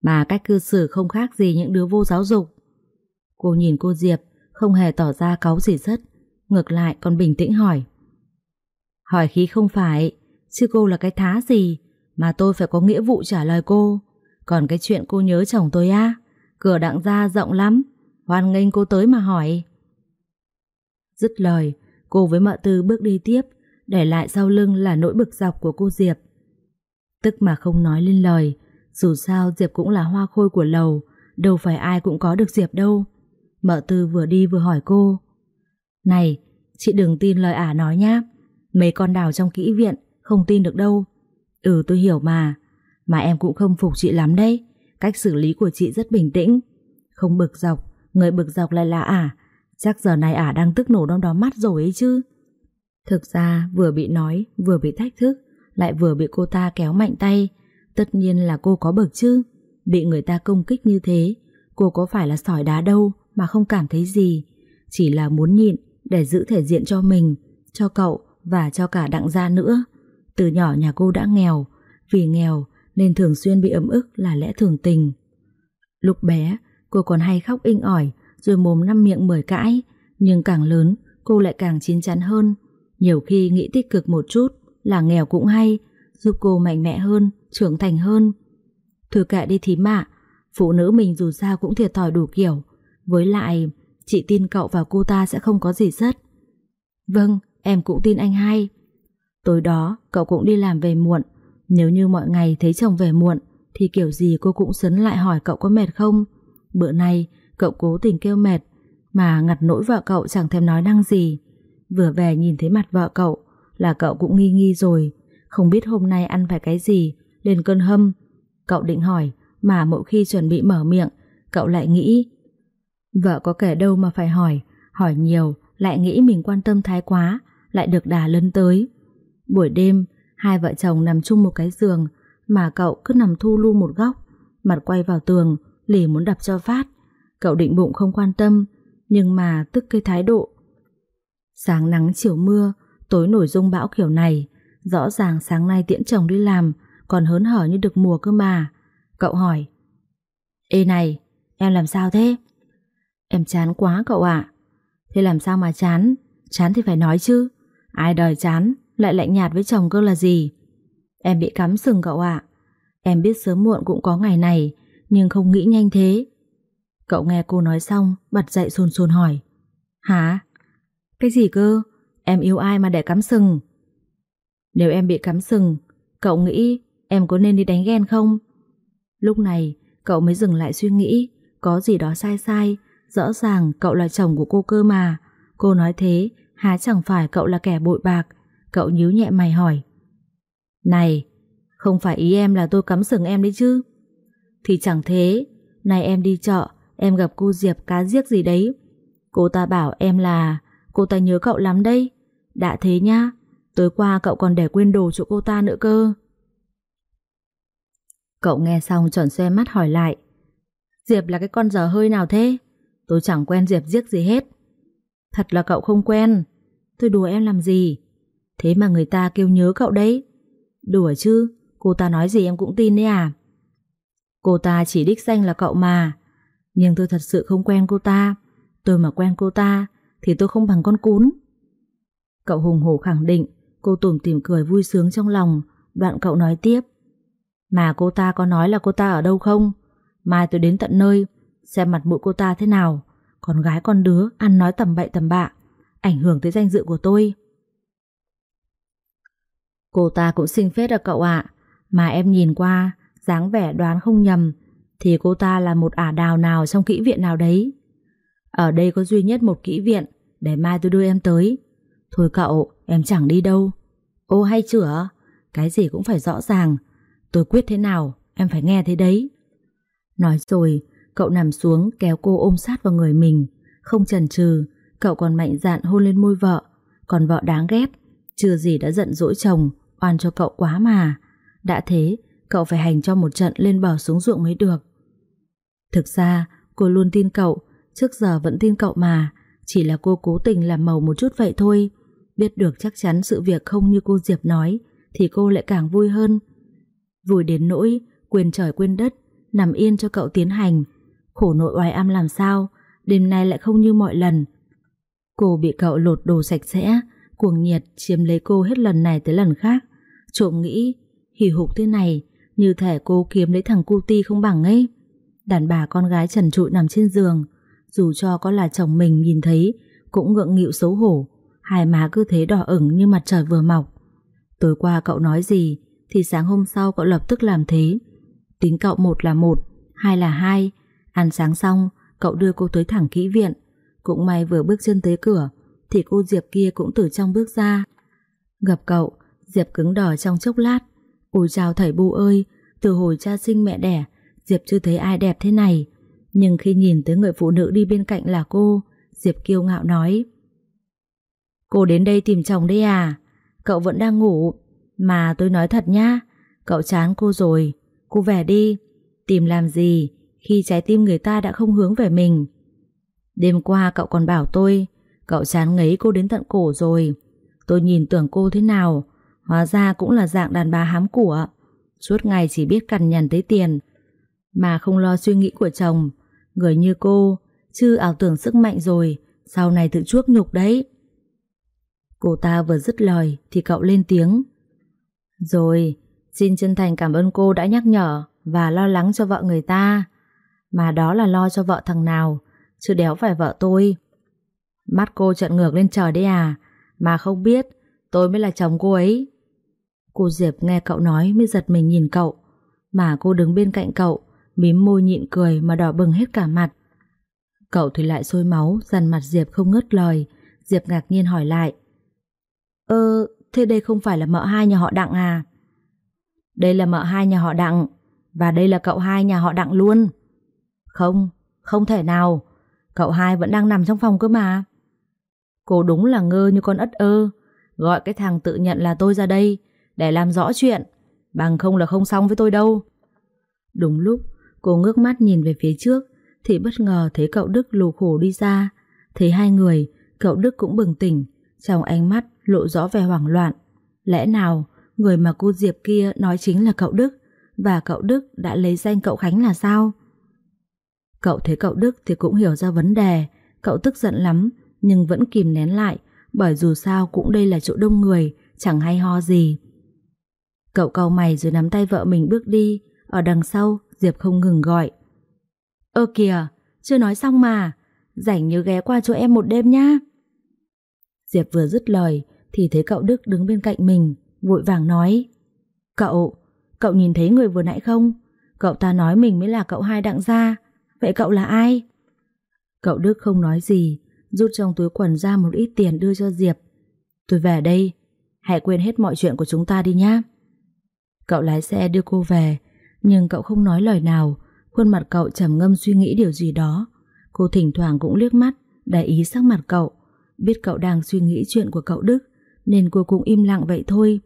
mà cách cư xử không khác gì những đứa vô giáo dục. Cô nhìn cô Diệp, không hề tỏ ra cáu gì rất, ngược lại còn bình tĩnh hỏi. Hỏi khí không phải, chứ cô là cái thá gì mà tôi phải có nghĩa vụ trả lời cô. Còn cái chuyện cô nhớ chồng tôi á, cửa đặng ra rộng lắm, hoan nghênh cô tới mà hỏi. Dứt lời, cô với Mợ Tư bước đi tiếp, để lại sau lưng là nỗi bực dọc của cô Diệp. Tức mà không nói lên lời, dù sao Diệp cũng là hoa khôi của lầu, đâu phải ai cũng có được Diệp đâu. Mợ Tư vừa đi vừa hỏi cô. Này, chị đừng tin lời ả nói nhá, mấy con đào trong kỹ viện không tin được đâu. Ừ tôi hiểu mà, mà em cũng không phục chị lắm đấy. Cách xử lý của chị rất bình tĩnh, không bực dọc, người bực dọc lại là ả. Chắc giờ này ả đang tức nổ trong đó mắt rồi ấy chứ. Thực ra vừa bị nói, vừa bị thách thức, lại vừa bị cô ta kéo mạnh tay. Tất nhiên là cô có bực chứ. Bị người ta công kích như thế, cô có phải là sỏi đá đâu mà không cảm thấy gì. Chỉ là muốn nhịn để giữ thể diện cho mình, cho cậu và cho cả Đặng gia nữa. Từ nhỏ nhà cô đã nghèo, vì nghèo nên thường xuyên bị ấm ức là lẽ thường tình. Lúc bé cô còn hay khóc inh ỏi, rồi mồm năm miệng mười cãi. Nhưng càng lớn cô lại càng chín chắn hơn. Nhiều khi nghĩ tích cực một chút là nghèo cũng hay, giúp cô mạnh mẽ hơn, trưởng thành hơn. Thôi kệ đi thím ạ, phụ nữ mình dù sao cũng thiệt thòi đủ kiểu. Với lại chị tin cậu và cô ta sẽ không có gì rất. Vâng, em cũng tin anh hai. Tối đó cậu cũng đi làm về muộn. Nếu như mọi ngày thấy chồng về muộn thì kiểu gì cô cũng sấn lại hỏi cậu có mệt không. Bữa nay cậu cố tình kêu mệt, mà ngặt nỗi vợ cậu chẳng thèm nói năng gì. Vừa về nhìn thấy mặt vợ cậu là cậu cũng nghi nghi rồi. Không biết hôm nay ăn phải cái gì lên cơn hâm. Cậu định hỏi, mà mỗi khi chuẩn bị mở miệng cậu lại nghĩ vợ có kể đâu mà phải hỏi. Hỏi nhiều lại nghĩ mình quan tâm thái quá, lại được đà lấn tới. Buổi đêm hai vợ chồng nằm chung một cái giường, mà cậu cứ nằm thu lu một góc, mặt quay vào tường, lì muốn đập cho phát. Cậu định bụng không quan tâm, nhưng mà tức cái thái độ. Sáng nắng chiều mưa, tối nổi giông bão kiểu này. Rõ ràng sáng nay tiễn chồng đi làm còn hớn hở như được mùa cơ mà. Cậu hỏi. Ê này, em làm sao thế? Em chán quá cậu ạ. Thế làm sao mà chán? Chán thì phải nói chứ. Ai đời chán lại lạnh nhạt với chồng cơ là gì? Em bị cắm sừng cậu ạ. Em biết sớm muộn cũng có ngày này, nhưng không nghĩ nhanh thế. Cậu nghe cô nói xong bật dậy xôn xôn hỏi. Hả? Cái gì cơ? Em yêu ai mà để cắm sừng? Nếu em bị cắm sừng, cậu nghĩ em có nên đi đánh ghen không? Lúc này cậu mới dừng lại suy nghĩ. Có gì đó sai sai. Rõ ràng cậu là chồng của cô cơ mà. Cô nói thế há chẳng phải cậu là kẻ bội bạc. Cậu nhíu nhẹ mày hỏi. Này, không phải ý em là tôi cắm sừng em đấy chứ? Thì chẳng thế. Này em đi chợ, em gặp cô Diệp cá giếc gì đấy. Cô ta bảo em là cô ta nhớ cậu lắm đấy. Đã thế nhá, tối qua cậu còn để quên đồ chỗ cô ta nữa cơ. Cậu nghe xong tròn xoe mắt hỏi lại. Diệp là cái con dở hơi nào thế? Tôi chẳng quen Diệp giếc gì hết. Thật là cậu không quen. Tôi đùa em làm gì? Thế mà người ta kêu nhớ cậu đấy. Đùa chứ, cô ta nói gì em cũng tin đấy à? Cô ta chỉ đích danh là cậu mà. Nhưng tôi thật sự không quen cô ta. Tôi mà quen cô ta thì tôi không bằng con cún. Cậu hùng hổ khẳng định. Cô tủm tỉm cười vui sướng trong lòng. Đoạn cậu nói tiếp. Mà cô ta có nói là cô ta ở đâu không? Mai tôi đến tận nơi xem mặt mũi cô ta thế nào. Con gái con đứa ăn nói tầm bậy tầm bạ, ảnh hưởng tới danh dự của tôi. Cô ta cũng xinh phết à cậu ạ. Mà em nhìn qua, dáng vẻ đoán không nhầm thì cô ta là một ả đào nào trong kỹ viện nào đấy. Ở đây có duy nhất một kỹ viện, để mai tôi đưa em tới. Thôi cậu, em chẳng đi đâu. Ô hay chửa, cái gì cũng phải rõ ràng. Tôi quyết thế nào, em phải nghe thế đấy. Nói rồi, cậu nằm xuống kéo cô ôm sát vào người mình. Không chần chừ, cậu còn mạnh dạn hôn lên môi vợ. Còn vợ đáng ghét, chưa gì đã giận dỗi chồng, oan cho cậu quá mà. Đã thế, cậu phải hành cho một trận lên bờ xuống ruộng mới được. Thực ra, cô luôn tin cậu, trước giờ vẫn tin cậu mà. Chỉ là cô cố tình làm màu một chút vậy thôi. Biết được chắc chắn sự việc không như cô Diệp nói thì cô lại càng vui hơn. Vui đến nỗi quên trời quên đất, nằm yên cho cậu tiến hành. Khổ nội oai âm làm sao, đêm nay lại không như mọi lần. Cô bị cậu lột đồ sạch sẽ, cuồng nhiệt chiếm lấy cô hết lần này tới lần khác. Trộm nghĩ, hì hục thế này, như thể cô kiếm lấy thằng cu ti không bằng ấy. Đàn bà con gái trần trụi nằm trên giường, dù cho có là chồng mình nhìn thấy cũng ngượng nghịu xấu hổ, hai má cứ thế đỏ ửng như mặt trời vừa mọc. Tối qua cậu nói gì thì sáng hôm sau cậu lập tức làm thế. Tính cậu một là một, hai là hai. Ăn sáng xong, cậu đưa cô tới thẳng kỹ viện. Cũng may vừa bước chân tới cửa thì cô Diệp kia cũng từ trong bước ra. Gặp cậu, Diệp cứng đờ trong chốc lát. Ôi chào thầy Bu ơi, từ hồi cha sinh mẹ đẻ, Diệp chưa thấy ai đẹp thế này. Nhưng khi nhìn tới người phụ nữ đi bên cạnh là cô, Diệp kiêu ngạo nói: Cô đến đây tìm chồng đấy à? Cậu vẫn đang ngủ. Mà tôi nói thật nhá, cậu chán cô rồi. Cô về đi. Tìm làm gì khi trái tim người ta đã không hướng về mình? Đêm qua cậu còn bảo tôi cậu chán ngấy cô đến tận cổ rồi. Tôi nhìn tưởng cô thế nào, hóa ra cũng là dạng đàn bà hám của, suốt ngày chỉ biết cằn nhằn tới tiền mà không lo suy nghĩ của chồng. Người như cô chứ ảo tưởng sức mạnh rồi sau này tự chuốc nhục đấy. Cô ta vừa dứt lời thì cậu lên tiếng: Rồi, xin chân thành cảm ơn cô đã nhắc nhở và lo lắng cho vợ người ta. Mà đó là lo cho vợ thằng nào, chứ đéo phải vợ tôi. Mắt cô trợn ngược lên trời đấy à, mà không biết tôi mới là chồng cô ấy. Cô Diệp nghe cậu nói mới giật mình nhìn cậu, mà cô đứng bên cạnh cậu mím môi nhịn cười mà đỏ bừng hết cả mặt. Cậu thì lại sôi máu dằn mặt Diệp không ngớt lời. Diệp ngạc nhiên hỏi lại: Ơ, thế đây không phải là mợ hai nhà họ Đặng à? Đây là mợ hai nhà họ Đặng, và đây là cậu hai nhà họ Đặng luôn. Không, không thể nào, cậu hai vẫn đang nằm trong phòng cơ mà. Cô đúng là ngơ như con ất ơ. Gọi cái thằng tự nhận là tôi ra đây để làm rõ chuyện, bằng không là không xong với tôi đâu. Đúng lúc cô ngước mắt nhìn về phía trước thì bất ngờ thấy cậu Đức lù khổ đi ra. Thấy hai người, cậu Đức cũng bừng tỉnh, trong ánh mắt lộ rõ vẻ hoảng loạn. Lẽ nào người mà cô Diệp kia nói chính là cậu Đức, và cậu Đức đã lấy danh cậu Khánh là sao? Cậu thấy cậu Đức thì cũng hiểu ra vấn đề. Cậu tức giận lắm nhưng vẫn kìm nén lại, bởi dù sao cũng đây là chỗ đông người, chẳng hay ho gì. Cậu cau mày rồi nắm tay vợ mình bước đi. Ở đằng sau Diệp không ngừng gọi: Ơ kìa, chưa nói xong mà, rảnh nhớ ghé qua chỗ em một đêm nhá. Diệp vừa dứt lời thì thấy cậu Đức đứng bên cạnh mình, vội vàng nói: Cậu, cậu nhìn thấy người vừa nãy không? Cậu ta nói mình mới là cậu hai Đặng gia. Vậy cậu là ai? Cậu Đức không nói gì, rút trong túi quần ra một ít tiền đưa cho Diệp. Tôi về đây, hãy quên hết mọi chuyện của chúng ta đi nhá. Cậu lái xe đưa cô về, nhưng cậu không nói lời nào. Khuôn mặt cậu trầm ngâm suy nghĩ điều gì đó. Cô thỉnh thoảng cũng liếc mắt để ý sắc mặt cậu, biết cậu đang suy nghĩ chuyện của cậu Đức nên cô cũng im lặng vậy thôi.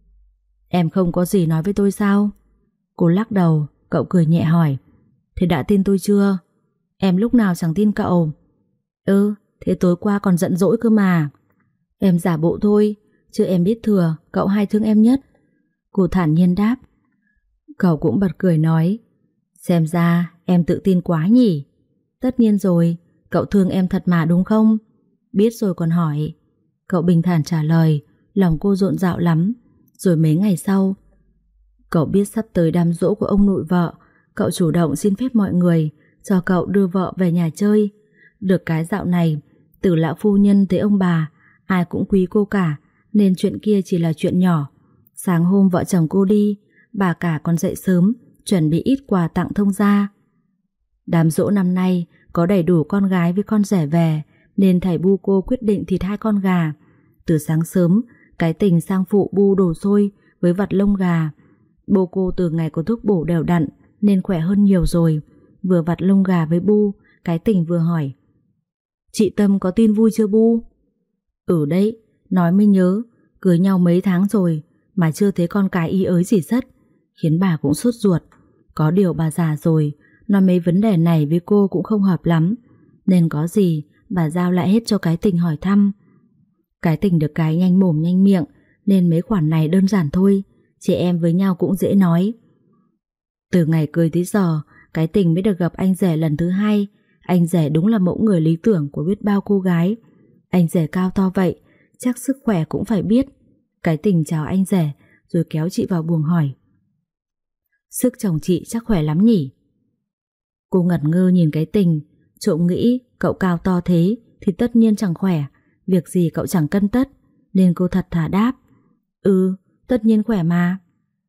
Em không có gì nói với tôi sao? Cô lắc đầu. Cậu cười nhẹ hỏi: Thế đã tin tôi chưa? Em lúc nào chẳng tin cậu. Ừ, thế tối qua còn giận dỗi cơ mà. Em giả bộ thôi, chứ em biết thừa cậu hai thương em nhất. Cô thản nhiên đáp. Cậu cũng bật cười nói: Xem ra em tự tin quá nhỉ. Tất nhiên rồi, cậu thương em thật mà đúng không? Biết rồi còn hỏi. Cậu bình thản trả lời. Lòng cô rộn rạo lắm. Rồi mấy ngày sau, cậu biết sắp tới đám giỗ của ông nội vợ, cậu chủ động xin phép mọi người cho cậu đưa vợ về nhà chơi. Được cái dạo này, từ lão phu nhân tới ông bà, ai cũng quý cô cả, nên chuyện kia chỉ là chuyện nhỏ. Sáng hôm vợ chồng cô đi, bà cả còn dậy sớm chuẩn bị ít quà tặng thông gia. Đám giỗ năm nay có đầy đủ con gái với con rể về, nên thầy Bu cô quyết định thịt hai con gà. Từ sáng sớm, cái tình sang phụ Bu đồ xôi với vặt lông gà. Bố cô từ ngày có thuốc bổ đều đặn nên khỏe hơn nhiều rồi. Vừa vặt lông gà với Bu, cái tình vừa hỏi: Chị Tâm có tin vui chưa Bu? Ừ đấy, nói mới nhớ, cưới nhau mấy tháng rồi mà chưa thấy con cái ý ới gì rất, khiến bà cũng sốt ruột. Có điều bà già rồi, nói mấy vấn đề này với cô cũng không hợp lắm, nên có gì bà giao lại hết cho cái tình hỏi thăm. Cái tình được cái nhanh mồm nhanh miệng, nên mấy khoản này đơn giản thôi, chị em với nhau cũng dễ nói. Từ ngày cưới tới giờ, cái Tình mới được gặp anh rể lần thứ hai. Anh rể đúng là mẫu người lý tưởng của biết bao cô gái. Anh rể cao to vậy, chắc sức khỏe cũng phải biết. Cái Tình chào anh rể rồi kéo chị vào buồng hỏi: Sức chồng chị chắc khỏe lắm nhỉ? Cô ngẩn ngơ nhìn cái Tình, trộm nghĩ cậu cao to thế thì tất nhiên chẳng khỏe, việc gì cậu chẳng cân tất, nên cô thật thà đáp: Ừ, tất nhiên khỏe mà.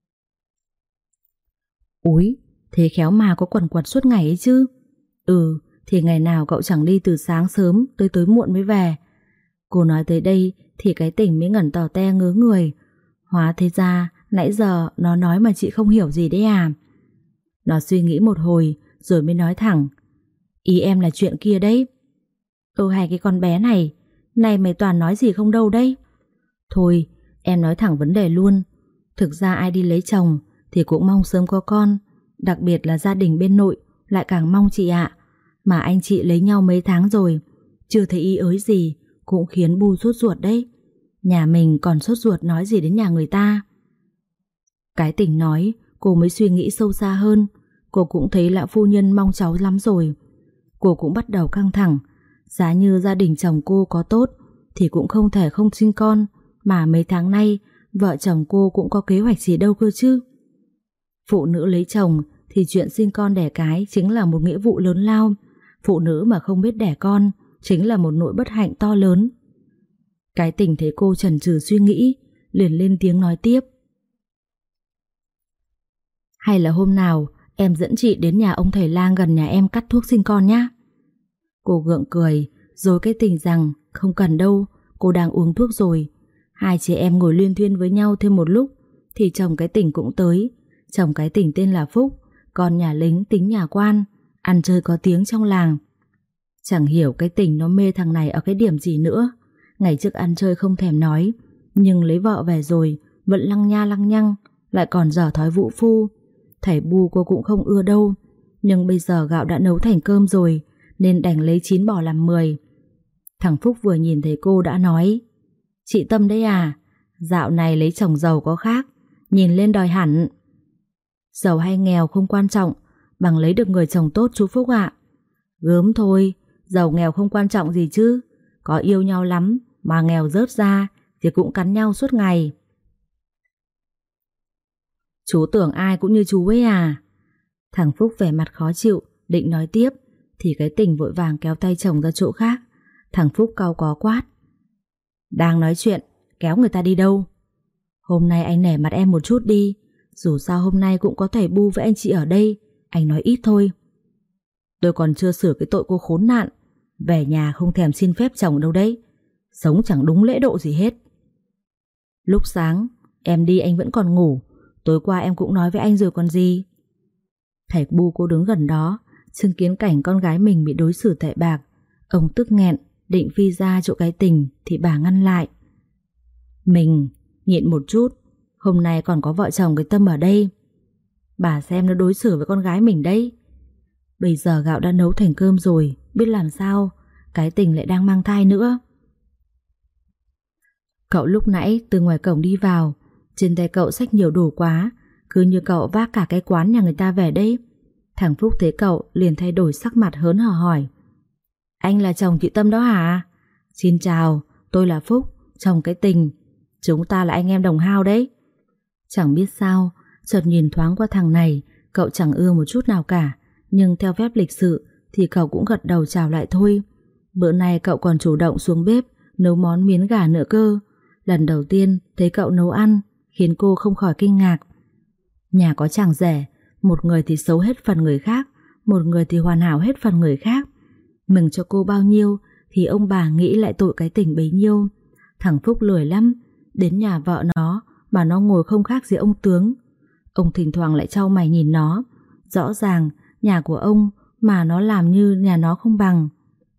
Úi, thế khéo mà có quần quật suốt ngày ấy chứ. Ừ, thì ngày nào cậu chẳng đi từ sáng sớm tới tối muộn mới về. Cô nói tới đây thì cái Tình mới ngẩn tò te ngớ người. Hóa thế ra nãy giờ nó nói mà chị không hiểu gì đấy à? Nó suy nghĩ một hồi rồi mới nói thẳng: Ý em là chuyện kia đấy. Ừ, hay cái con bé này, này mày toàn nói gì không đâu đấy. Thôi, em nói thẳng vấn đề luôn. Thực ra ai đi lấy chồng thì cũng mong sớm có con, đặc biệt là gia đình bên nội lại càng mong chị ạ. Mà anh chị lấy nhau mấy tháng rồi, chưa thấy ý ới gì, cũng khiến Bu sốt ruột đấy. Nhà mình còn sốt ruột nói gì đến nhà người ta. Cái Tình nói, cô mới suy nghĩ sâu xa hơn. Cô cũng thấy lão phu nhân mong cháu lắm rồi. Cô cũng bắt đầu căng thẳng. Giá như gia đình chồng cô có tốt thì cũng không thể không sinh con. Mà mấy tháng nay vợ chồng cô cũng có kế hoạch gì đâu cơ chứ. Phụ nữ lấy chồng thì chuyện sinh con đẻ cái chính là một nghĩa vụ lớn lao. Phụ nữ mà không biết đẻ con chính là một nỗi bất hạnh to lớn. Cái Tình thấy cô chần chừ suy nghĩ, liền lên tiếng nói tiếp: Hay là hôm nào em dẫn chị đến nhà ông thầy lang gần nhà em cắt thuốc sinh con nhá. Cô gượng cười, rồi cái Tình rằng không cần đâu, cô đang uống thuốc rồi. Hai chị em ngồi luyên thuyên với nhau thêm một lúc thì chồng cái Tình cũng tới. Chồng cái Tình tên là Phúc, con nhà lính tính nhà quan, ăn chơi có tiếng trong làng. Chẳng hiểu cái Tình nó mê thằng này ở cái điểm gì nữa. Ngày trước ăn chơi không thèm nói, nhưng lấy vợ về rồi vẫn lăng nha lăng nhăng, lại còn dở thói vũ phu. Thầy Bu cô cũng không ưa đâu, nhưng bây giờ gạo đã nấu thành cơm rồi nên đành lấy chín bỏ làm mười. Thằng Phúc vừa nhìn thấy cô đã nói: Chị Tâm đấy à, dạo này lấy chồng giàu có khác, nhìn lên đòi hẳn. Giàu hay nghèo không quan trọng, bằng lấy được người chồng tốt chú Phúc ạ. Gớm thôi, giàu nghèo không quan trọng gì chứ. Có yêu nhau lắm mà nghèo rớt ra thì cũng cắn nhau suốt ngày. Chú tưởng ai cũng như chú ấy à? Thằng Phúc vẻ mặt khó chịu, định nói tiếp thì cái Tình vội vàng kéo tay chồng ra chỗ khác. Thằng Phúc cau có quát: Đang nói chuyện, kéo người ta đi đâu? Hôm nay anh nể mặt em một chút đi, dù sao hôm nay cũng có thầy Bu với anh chị ở đây, anh nói ít thôi. Tôi còn chưa sửa cái tội cô khốn nạn, về nhà không thèm xin phép chồng đâu đấy, sống chẳng đúng lễ độ gì hết. Lúc sáng em đi anh vẫn còn ngủ, tối qua em cũng nói với anh rồi còn gì. Thầy Bu cô đứng gần đó, chứng kiến cảnh con gái mình bị đối xử tệ bạc. Ông tức nghẹn, định phi ra chỗ cái Tình thì bà ngăn lại: Mình nhịn một chút, hôm nay còn có vợ chồng cái Tâm ở đây. Bà xem nó đối xử với con gái mình đấy. Bây giờ gạo đã nấu thành cơm rồi, biết làm sao, cái Tình lại đang mang thai nữa. Cậu lúc nãy từ ngoài cổng đi vào, trên tay cậu xách nhiều đồ quá, cứ như cậu vác cả cái quán nhà người ta về đấy. Thằng Phúc thấy cậu liền thay đổi sắc mặt hớn hở hỏi: Anh là chồng chị Tâm đó hả? Xin chào, tôi là Phúc, chồng cái Tình. Chúng ta là anh em đồng hao đấy. Chẳng biết sao, chợt nhìn thoáng qua thằng này, cậu chẳng ưa một chút nào cả, nhưng theo phép lịch sự thì cậu cũng gật đầu chào lại thôi. Bữa nay cậu còn chủ động xuống bếp nấu món miến gà nữa cơ. Lần đầu tiên thấy cậu nấu ăn khiến cô không khỏi kinh ngạc. Nhà có chàng rể, một người thì xấu hết phần người khác, một người thì hoàn hảo hết phần người khác. Mừng cho cô bao nhiêu thì ông bà nghĩ lại tội cái Tình bấy nhiêu. Thằng Phúc lười lắm, đến nhà vợ nó mà nó ngồi không khác gì ông tướng. Ông thỉnh thoảng lại chau mày nhìn nó. Rõ ràng nhà của ông mà nó làm như nhà nó không bằng.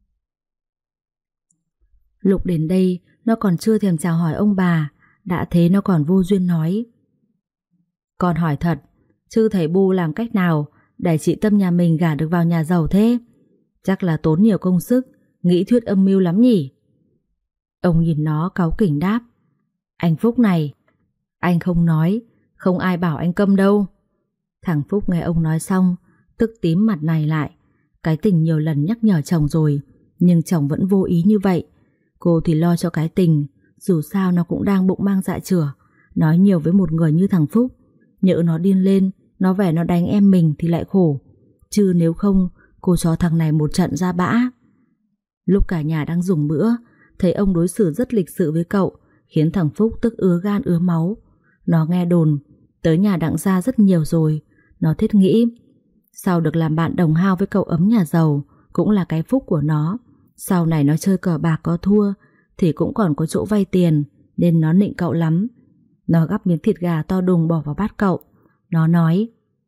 Lục đến đây nó còn chưa thèm chào hỏi ông bà, đã thế nó còn vô duyên nói: Con hỏi thật, chứ thầy Bu làm cách nào để chị Tâm nhà mình gả được vào nhà giàu thế? Chắc là tốn nhiều công sức, nghĩ thuyết âm mưu lắm nhỉ? Ông nhìn nó cáu kỉnh đáp: Anh Phúc này, anh không nói, không ai bảo anh câm đâu. Thằng Phúc nghe ông nói xong, tức tím mặt này lại. Cái Tình nhiều lần nhắc nhở chồng rồi, nhưng chồng vẫn vô ý như vậy. Cô thì lo cho Cái Tình, dù sao nó cũng đang bụng mang dạ chửa. Nói nhiều với một người như thằng Phúc, nhỡ nó điên lên, nó về nó đánh em mình thì lại khổ. Chứ nếu không, cô cho thằng này một trận ra bã. Lúc cả nhà đang dùng bữa, thấy ông đối xử rất lịch sự với cậu, khiến thằng Phúc tức ứa gan ứa máu. Nó nghe đồn tới nhà Đặng gia rất nhiều rồi. Nó thiết nghĩ sau được làm bạn đồng hao với cậu ấm nhà giàu cũng là cái phúc của nó. Sau này nó chơi cờ bạc có thua thì cũng còn có chỗ vay tiền, nên nó nịnh cậu lắm. Nó gắp miếng thịt gà to đùng bỏ vào bát cậu. Nó nói: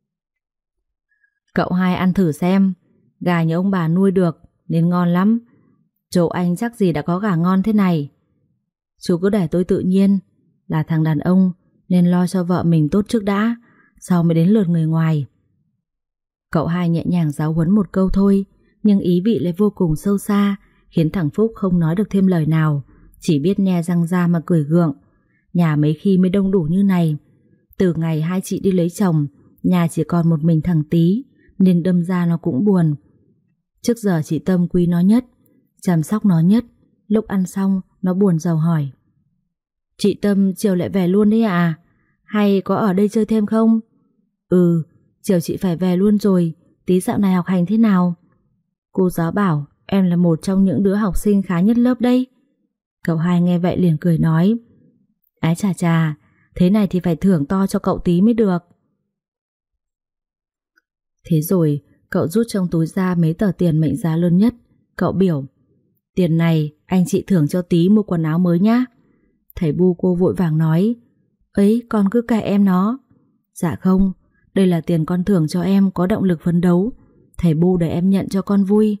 "Cậu hai ăn thử xem, gà nhà ông bà nuôi được nên ngon lắm. Chỗ anh chắc gì đã có gà ngon thế này. Chú cứ để tôi tự nhiên, là thằng đàn ông nên lo cho vợ mình tốt trước đã, sau mới đến lượt người ngoài." Cậu hai nhẹ nhàng giáo huấn một câu thôi, nhưng ý vị lại vô cùng sâu xa, khiến thằng Phúc không nói được thêm lời nào, chỉ biết nhe răng ra mà cười gượng. Nhà mấy khi mới đông đủ như này. Từ ngày hai chị đi lấy chồng, nhà chỉ còn một mình thằng Tý, nên đâm ra nó cũng buồn. Trước giờ chị Tâm quý nó nhất, chăm sóc nó nhất. Lúc ăn xong, nó buồn rầu hỏi: "Chị Tâm chiều lại về luôn đấy à? Hay có ở đây chơi thêm không?" "Ừ, chiều chị phải về luôn rồi. Tý dạo này học hành thế nào?" "Cô giáo bảo em là một trong những đứa học sinh khá nhất lớp đây." Cậu hai nghe vậy liền cười nói: "Ái chà chà, thế này thì phải thưởng to cho cậu Tý mới được." Thế rồi cậu rút trong túi ra mấy tờ tiền mệnh giá lớn nhất. Cậu biểu: "Tiền này anh chị thưởng cho Tý mua quần áo mới nhá." Thầy Bu cô vội vàng nói: "Ấy, con cứ kệ em nó." "Dạ không, đây là tiền con thưởng cho em có động lực phấn đấu. Thầy Bu để em nhận cho con vui."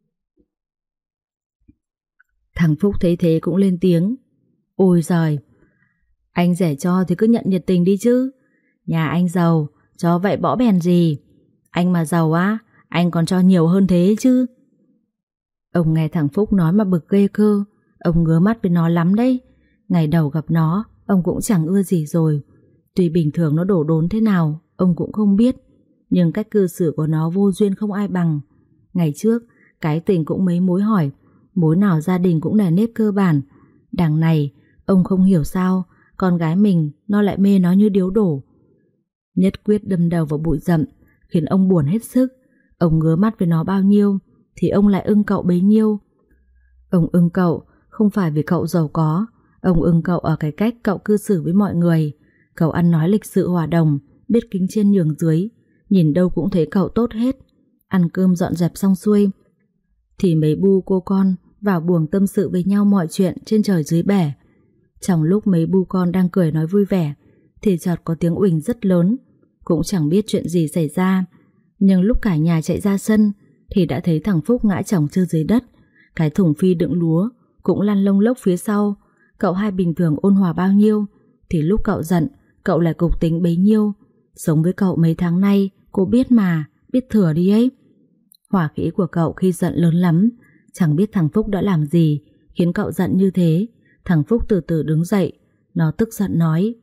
Thằng Phúc thấy thế cũng lên tiếng: "Ôi giời, anh rẻ cho thì cứ nhận nhiệt tình đi chứ. Nhà anh giàu, cho vậy bỏ bèn gì. Anh mà giàu á, anh còn cho nhiều hơn thế chứ." Ông nghe thằng Phúc nói mà bực ghê cơ. Ông ngứa mắt với nó lắm đấy. Ngày đầu gặp nó, ông cũng chẳng ưa gì rồi. Tuy bình thường nó đổ đốn thế nào ông cũng không biết, nhưng cách cư xử của nó vô duyên không ai bằng. Ngày trước Cái Tình cũng mấy mối hỏi, mối nào gia đình cũng nề nếp cơ bản. Đằng này ông không hiểu sao con gái mình nó lại mê nó như điếu đổ. Nhất quyết đâm đầu vào bụi rậm, khiến ông buồn hết sức. Ông ngứa mắt với nó bao nhiêu thì ông lại ưng cậu bấy nhiêu. Ông ưng cậu không phải vì cậu giàu có, ông ưng cậu ở cái cách cậu cư xử với mọi người. Cậu ăn nói lịch sự hòa đồng, biết kính trên nhường dưới, nhìn đâu cũng thấy cậu tốt hết. Ăn cơm dọn dẹp xong xuôi thì mấy bu cô con vào buồng tâm sự với nhau mọi chuyện trên trời dưới bể. Trong lúc mấy bu con đang cười nói vui vẻ thì chợt có tiếng uỳnh rất lớn. Cũng chẳng biết chuyện gì xảy ra, nhưng lúc cả nhà chạy ra sân thì đã thấy thằng Phúc ngã chồng chơ dưới đất. Cái thùng phi đựng lúa cũng lăn lông lốc phía sau. Cậu hai bình thường ôn hòa bao nhiêu thì lúc cậu giận cậu lại cục tính bấy nhiêu. Sống với cậu mấy tháng nay cô biết mà, biết thừa đi ấy. Hỏa khí của cậu khi giận lớn lắm. Chẳng biết thằng Phúc đã làm gì khiến cậu giận như thế. Thằng Phúc từ từ đứng dậy. Nó tức giận nói: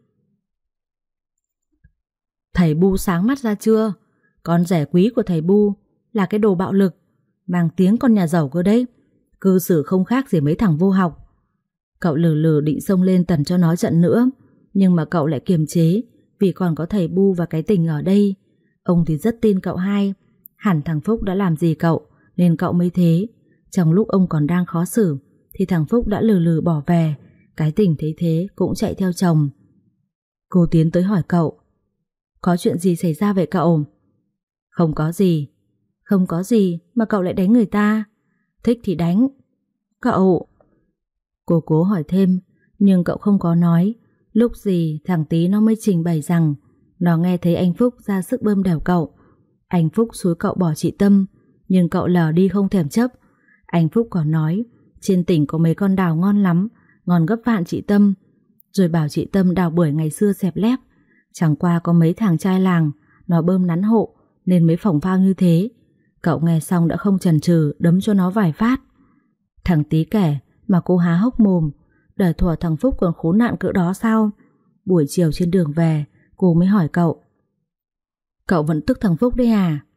"Thầy Bu sáng mắt ra chưa? Con rẻ quý của thầy Bu là cái đồ bạo lực, mang tiếng con nhà giàu cơ đấy. Cư xử không khác gì mấy thằng vô học." Cậu lừ lừ định xông lên tần cho nó trận nữa, nhưng mà cậu lại kiềm chế vì còn có thầy Bu và Cái Tình ở đây. Ông thì rất tin cậu hai. Hẳn thằng Phúc đã làm gì cậu nên cậu mới thế. Trong lúc ông còn đang khó xử thì thằng Phúc đã lừ lừ bỏ về. Cái Tình thấy thế cũng chạy theo chồng. Cô tiến tới hỏi cậu: "Có chuyện gì xảy ra vậy cậu?" "Không có gì." "Không có gì mà cậu lại đánh người ta?" "Thích thì đánh." "Cậu..." Cô cố hỏi thêm, nhưng cậu không có nói. Lúc gì thằng Tý nó mới trình bày rằng nó nghe thấy anh Phúc ra sức bơm đèo cậu. Anh Phúc xúi cậu bỏ chị Tâm, nhưng cậu lờ đi không thèm chấp. Anh Phúc còn nói trên tỉnh có mấy con đào ngon lắm, ngon gấp vạn chị Tâm. Rồi bảo chị Tâm đào bưởi ngày xưa xẹp lép. Chẳng qua có mấy thằng trai làng nó bơm nắn hộ nên mới phỏng phao như thế. Cậu nghe xong đã không chần chừ đấm cho nó vài phát. Thằng Tý kể mà cô há hốc mồm. Đời thuở thằng Phúc còn khốn nạn cỡ đó sao? Buổi chiều trên đường về cô mới hỏi cậu: "Cậu vẫn tức thằng Phúc đấy à?"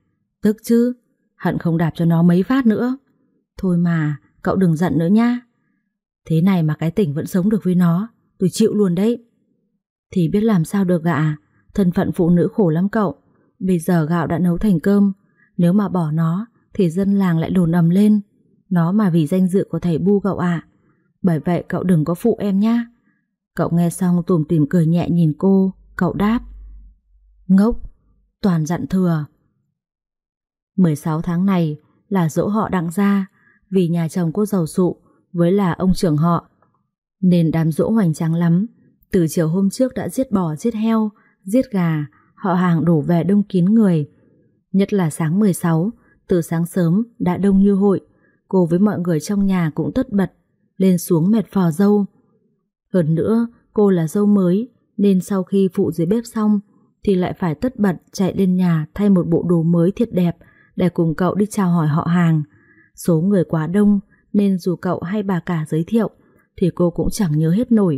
Tức chứ, hận không đạp cho nó mấy phát nữa. Thôi mà, cậu đừng giận nữa nha. Thế này mà cái Tỉnh vẫn sống được với nó, tôi chịu luôn đấy. Thì biết làm sao được ạ, thân phận phụ nữ khổ lắm cậu. Bây giờ gạo đã nấu thành cơm, nếu mà bỏ nó thì dân làng lại đồn ầm lên. Nó mà vì danh dự của thầy Bu cậu ạ. Bởi vậy cậu đừng có phụ em nhá. Cậu nghe xong tủm tỉm cười nhẹ nhìn cô. Cậu đáp: Ngốc, toàn dặn thừa. mười sáu tháng này là giỗ họ Đặng gia. Vì nhà chồng cô giàu sụ với là ông trưởng họ, nên đám giỗ hoành tráng lắm. Từ chiều hôm trước đã giết bò, giết heo, giết gà. Họ hàng đổ về đông kín người. Nhất là sáng mười sáu, từ sáng sớm đã đông như hội. Cô với mọi người trong nhà cũng tất bật lên xuống mệt phò dâu. Hơn nữa cô là dâu mới, nên sau khi phụ dưới bếp xong thì lại phải tất bật chạy lên nhà thay một bộ đồ mới thiệt đẹp để cùng cậu đi chào hỏi họ hàng. Số người quá đông nên dù cậu hay bà cả giới thiệu thì cô cũng chẳng nhớ hết nổi.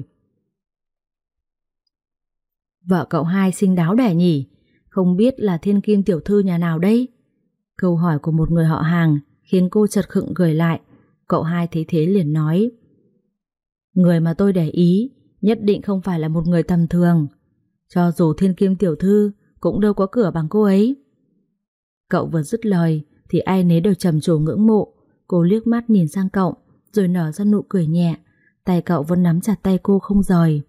Vợ cậu Hai xinh đáo đẻ nhỉ, không biết là thiên kim tiểu thư nhà nào đây? Câu hỏi của một người họ hàng khiến cô chợt khựng người lại. Cậu Hai thấy thế liền nói: Người mà tôi để ý nhất định không phải là một người tầm thường. Cho dù thiên kim tiểu thư cũng đâu có cửa bằng cô ấy. Cậu vừa dứt lời thì ai nấy đều trầm trồ ngưỡng mộ. Cô liếc mắt nhìn sang cậu rồi nở ra nụ cười nhẹ. Tay cậu vẫn nắm chặt tay cô không rời.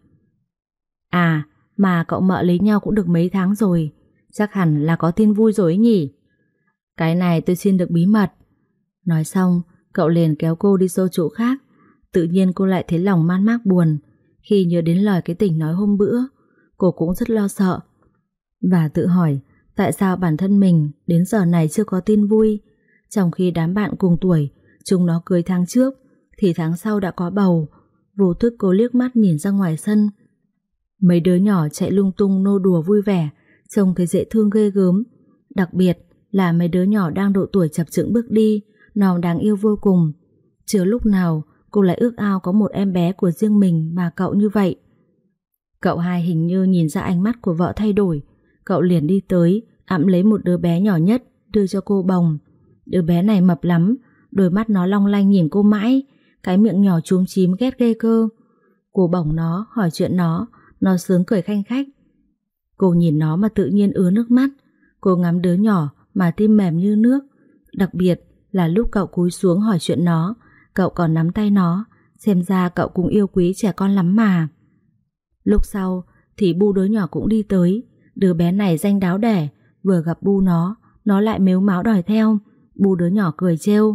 À, mà cậu mợ lấy nhau cũng được mấy tháng rồi, chắc hẳn là có tin vui rồi ấy nhỉ? Cái này tôi xin được bí mật. Nói xong cậu liền kéo cô đi xô chỗ khác. Tự nhiên cô lại thấy lòng man mác buồn khi nhớ đến lời cái Tỉnh nói hôm bữa. Cô cũng rất lo sợ và tự hỏi tại sao bản thân mình đến giờ này chưa có tin vui, trong khi đám bạn cùng tuổi chúng nó cưới tháng trước thì tháng sau đã có bầu. Vô thức cô liếc mắt nhìn ra ngoài sân. Mấy đứa nhỏ chạy lung tung nô đùa vui vẻ, trông thấy dễ thương ghê gớm. Đặc biệt là mấy đứa nhỏ đang độ tuổi chập chững bước đi, nó đáng yêu vô cùng. Chưa lúc nào cô lại ước ao có một em bé của riêng mình mà cậu như vậy. Cậu Hai hình như nhìn ra ánh mắt của vợ thay đổi. Cậu liền đi tới ẵm lấy một đứa bé nhỏ nhất đưa cho cô bồng. Đứa bé này mập lắm, đôi mắt nó long lanh nhìn cô mãi, cái miệng nhỏ chúm chím ghét ghê cơ. Cô bồng nó hỏi chuyện nó, nó sướng cười khanh khách. Cô nhìn nó mà tự nhiên ứa nước mắt. Cô ngắm đứa nhỏ mà tim mềm như nước. Đặc biệt là lúc cậu cúi xuống hỏi chuyện nó, cậu còn nắm tay nó. Xem ra cậu cũng yêu quý trẻ con lắm mà. Lúc sau thì Bu đứa nhỏ cũng đi tới. Đứa bé này danh đáo đẻ, vừa gặp Bu nó, nó lại mếu máo đòi theo. Bu đứa nhỏ cười trêu: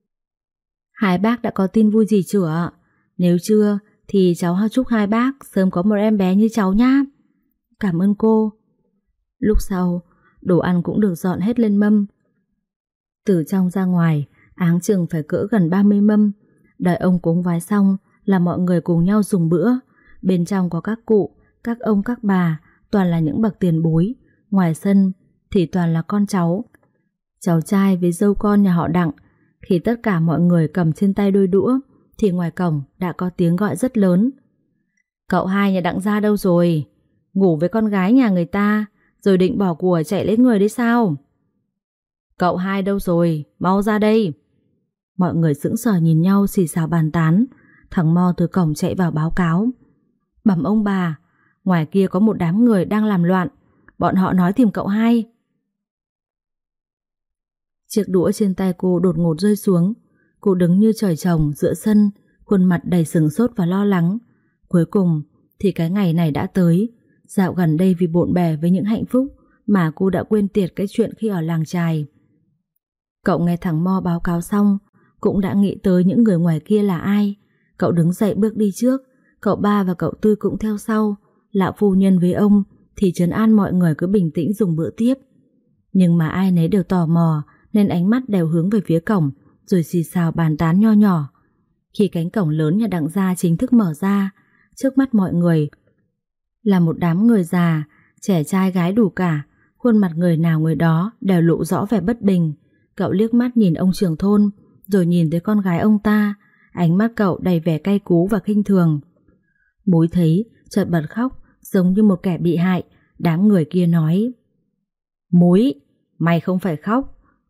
Hai bác đã có tin vui gì chưa ạ? Nếu chưa thì cháu chúc hai bác sớm có một em bé như cháu nhá. Cảm ơn cô. Lúc sau đồ ăn cũng được dọn hết lên mâm. Từ trong ra ngoài áng chừng phải cỡ gần ba mươi mâm. Đợi ông cúng vái xong là mọi người cùng nhau dùng bữa. Bên trong có các cụ, các ông các bà, toàn là những bậc tiền bối. Ngoài sân thì toàn là con cháu, cháu trai với dâu con nhà họ Đặng. Khi tất cả mọi người cầm trên tay đôi đũa thì ngoài cổng đã có tiếng gọi rất lớn: Cậu Hai nhà Đặng gia đâu rồi? Ngủ với con gái nhà người ta rồi định bỏ của chạy lấy người đấy sao? Cậu Hai đâu rồi? Mau ra đây. Mọi người sững sờ nhìn nhau xì xào bàn tán. Thằng Mo từ cổng chạy vào báo cáo: Bẩm ông bà, ngoài kia có một đám người đang làm loạn. Bọn họ nói tìm cậu Hai. Chiếc đũa trên tay cô đột ngột rơi xuống. Cô đứng như trời trồng giữa sân, khuôn mặt đầy sửng sốt và lo lắng. Cuối cùng thì cái ngày này đã tới. Dạo gần đây vì bộn bề với những hạnh phúc mà cô đã quên tiệt cái chuyện khi ở làng chài. Cậu nghe thằng Mo báo cáo xong cũng đã nghĩ tới những người ngoài kia là ai. Cậu đứng dậy bước đi trước, cậu Ba và cậu Tư cũng theo sau. Lão phu nhân với ông thì trấn an mọi người cứ bình tĩnh dùng bữa tiếp. Nhưng mà ai nấy đều tò mò nên ánh mắt đều hướng về phía cổng, rồi xì xào bàn tán nho nhỏ. Khi cánh cổng lớn nhà Đặng gia chính thức mở ra, trước mắt mọi người là một đám người già, trẻ trai gái đủ cả. Khuôn mặt người nào người đó đều lộ rõ vẻ bất bình. Cậu liếc mắt nhìn ông trưởng thôn, rồi nhìn tới con gái ông ta. Ánh mắt cậu đầy vẻ cay cú và khinh thường. Múi thấy chợt bật khóc giống như một kẻ bị hại. Đám người kia nói: Múi, mày không phải khóc,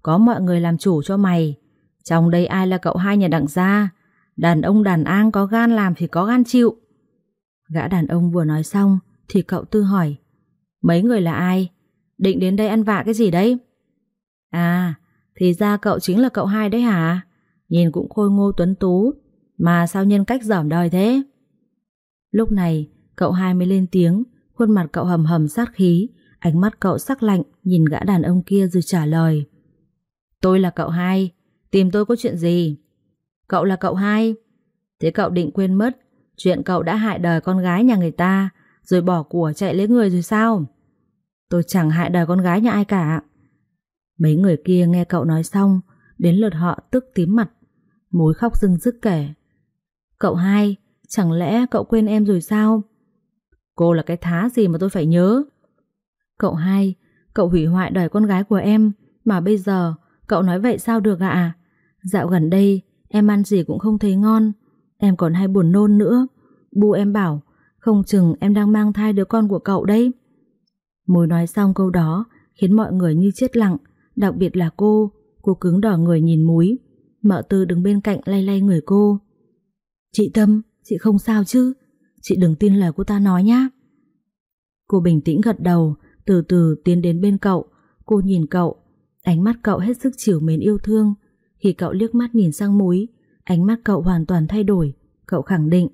có mọi người làm chủ cho mày. Trong đây ai là cậu hai nhà Đặng gia? Đàn ông đàn an có gan làm thì có gan chịu. Gã đàn ông vừa nói xong thì cậu Tư hỏi: Mấy người là ai? Định đến đây ăn vạ cái gì đấy? À, thì ra cậu chính là cậu hai đấy hả? Nhìn cũng khôi ngô tuấn tú, mà sao nhân cách dởm đời thế? Lúc này cậu hai mới lên tiếng, khuôn mặt cậu hầm hầm sát khí, ánh mắt cậu sắc lạnh nhìn gã đàn ông kia rồi trả lời: Tôi là cậu hai, tìm tôi có chuyện gì? Cậu là cậu hai? Thế cậu định quên mất chuyện cậu đã hại đời con gái nhà người ta rồi bỏ của chạy lấy người rồi sao? Tôi chẳng hại đời con gái nhà ai cả. Mấy người kia nghe cậu nói xong, đến lượt họ tức tím mặt. Múi khóc rưng rức kể: Cậu hai, chẳng lẽ cậu quên em rồi sao? Cô là cái thá gì mà tôi phải nhớ? Cậu hai, cậu hủy hoại đời con gái của em, mà bây giờ cậu nói vậy sao được ạ? Dạo gần đây em ăn gì cũng không thấy ngon, em còn hay buồn nôn nữa. Bu em bảo không chừng em đang mang thai đứa con của cậu đấy. Múi nói xong câu đó khiến mọi người như chết lặng, đặc biệt là cô. Cô cứng đỏ người nhìn Múi. Mợ Tư đứng bên cạnh lay lay người cô: Chị Tâm, chị không sao chứ? Chị đừng tin lời cô ta nói nhá. Cô bình tĩnh gật đầu, từ từ tiến đến bên cậu. Cô nhìn cậu, ánh mắt cậu hết sức trìu mến yêu thương. Khi cậu liếc mắt nhìn sang Múi, ánh mắt cậu hoàn toàn thay đổi. Cậu khẳng định: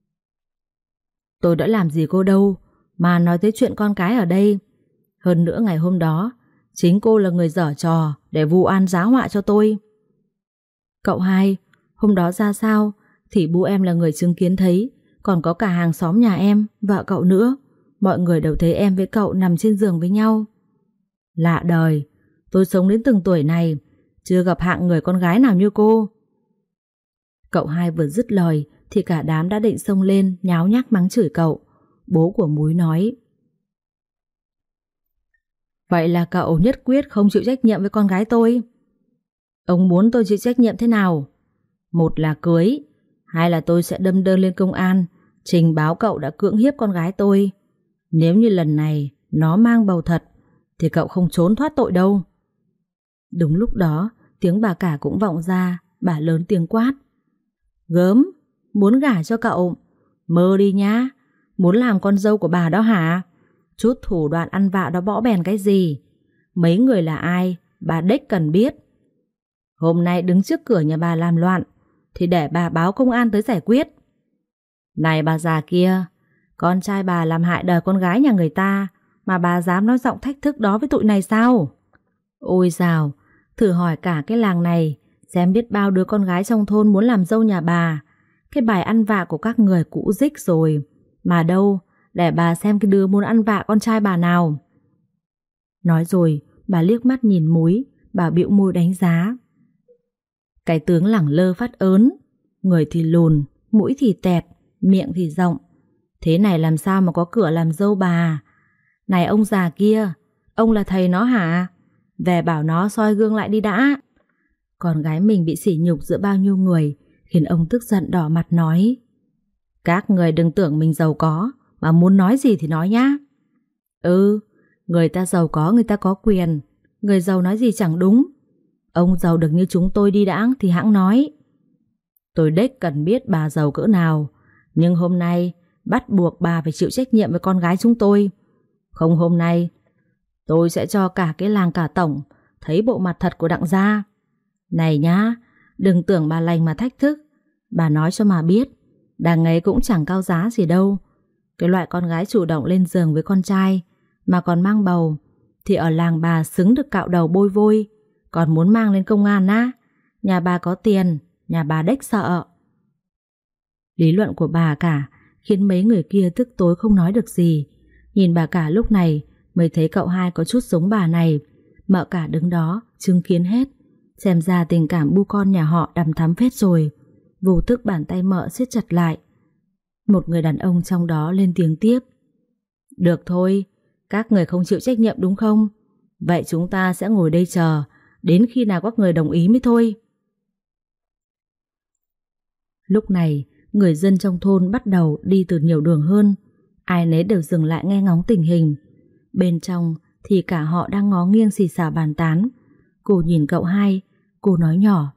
Tôi đã làm gì cô đâu mà nói tới chuyện con cái ở đây. Hơn nữa ngày hôm đó chính cô là người giở trò để vu oan giá họa cho tôi. Cậu hai, hôm đó ra sao thì bu em là người chứng kiến thấy, còn có cả hàng xóm nhà em, vợ cậu nữa. Mọi người đều thấy em với cậu nằm trên giường với nhau. Lạ đời, tôi sống đến từng tuổi này chưa gặp hạng người con gái nào như cô. Cậu hai vừa dứt lời thì cả đám đã định xông lên nháo nhác mắng chửi cậu. Bố của Múi nói: Vậy là cậu nhất quyết không chịu trách nhiệm với con gái tôi. Ông muốn tôi chịu trách nhiệm thế nào? Một là cưới, hai là tôi sẽ đâm đơn lên công an trình báo cậu đã cưỡng hiếp con gái tôi. Nếu như lần này nó mang bầu thật thì cậu không trốn thoát tội đâu. Đúng lúc đó tiếng bà cả cũng vọng ra. Bà lớn tiếng quát: Gớm, muốn gả cho cậu? Mơ đi nhá. Muốn làm con dâu của bà đó hả? Chút thủ đoạn ăn vạ đó bõ bèn cái gì? Mấy người là ai bà đếch cần biết. Hôm nay đứng trước cửa nhà bà làm loạn thì để bà báo công an tới giải quyết. Này bà già kia, con trai bà làm hại đời con gái nhà người ta mà bà dám nói giọng thách thức đó với tụi này sao? Ôi dào, thử hỏi cả cái làng này xem biết bao đứa con gái trong thôn muốn làm dâu nhà bà. Cái bài ăn vạ của các người cũ dích rồi. Mà đâu, để bà xem cái đứa muốn ăn vạ con trai bà nào. Nói rồi bà liếc mắt nhìn Múi. Bà bĩu môi đánh giá: Cái tướng lẳng lơ phát ớn, người thì lùn, mũi thì tẹt, miệng thì rộng. Thế này làm sao mà có cửa làm dâu bà? Này ông già kia, ông là thầy nó hả? Về bảo nó soi gương lại đi đã. Con gái mình bị sỉ nhục giữa bao nhiêu người khiến ông tức giận đỏ mặt nói: Các người đừng tưởng mình giàu có mà muốn nói gì thì nói nhá. Ừ, người ta giàu có người ta có quyền, người giàu nói gì chẳng đúng. Ông giàu được như chúng tôi đi đãng thì hãng nói. Tôi đếch cần biết bà giàu cỡ nào, nhưng hôm nay bắt buộc bà phải chịu trách nhiệm với con gái chúng tôi. Không hôm nay tôi sẽ cho cả cái làng cả tổng thấy bộ mặt thật của Đặng gia. Này nhá, đừng tưởng bà lành mà thách thức. Bà nói cho mà biết, đằng ấy cũng chẳng cao giá gì đâu. Cái loại con gái chủ động lên giường với con trai mà còn mang bầu thì ở làng bà xứng được cạo đầu bôi vôi. Còn muốn mang lên công an á? Nhà bà có tiền, nhà bà đếch sợ. Lý luận của bà cả khiến mấy người kia tức tối không nói được gì. Nhìn bà cả lúc này mới thấy cậu hai có chút giống bà này. Mợ cả đứng đó chứng kiến hết. Xem ra tình cảm bu con nhà họ đằm thắm phết rồi. Vô thức bàn tay mợ siết chặt lại. Một người đàn ông trong đó lên tiếng tiếp: Được thôi, các người không chịu trách nhiệm đúng không? Vậy chúng ta sẽ ngồi đây chờ đến khi nào các người đồng ý mới thôi. Lúc này người dân trong thôn bắt đầu đi từ nhiều đường hơn. Ai nấy đều dừng lại nghe ngóng tình hình. Bên trong thì cả họ đang ngó nghiêng xì xào bàn tán. Cô nhìn cậu hai, cô nói nhỏ: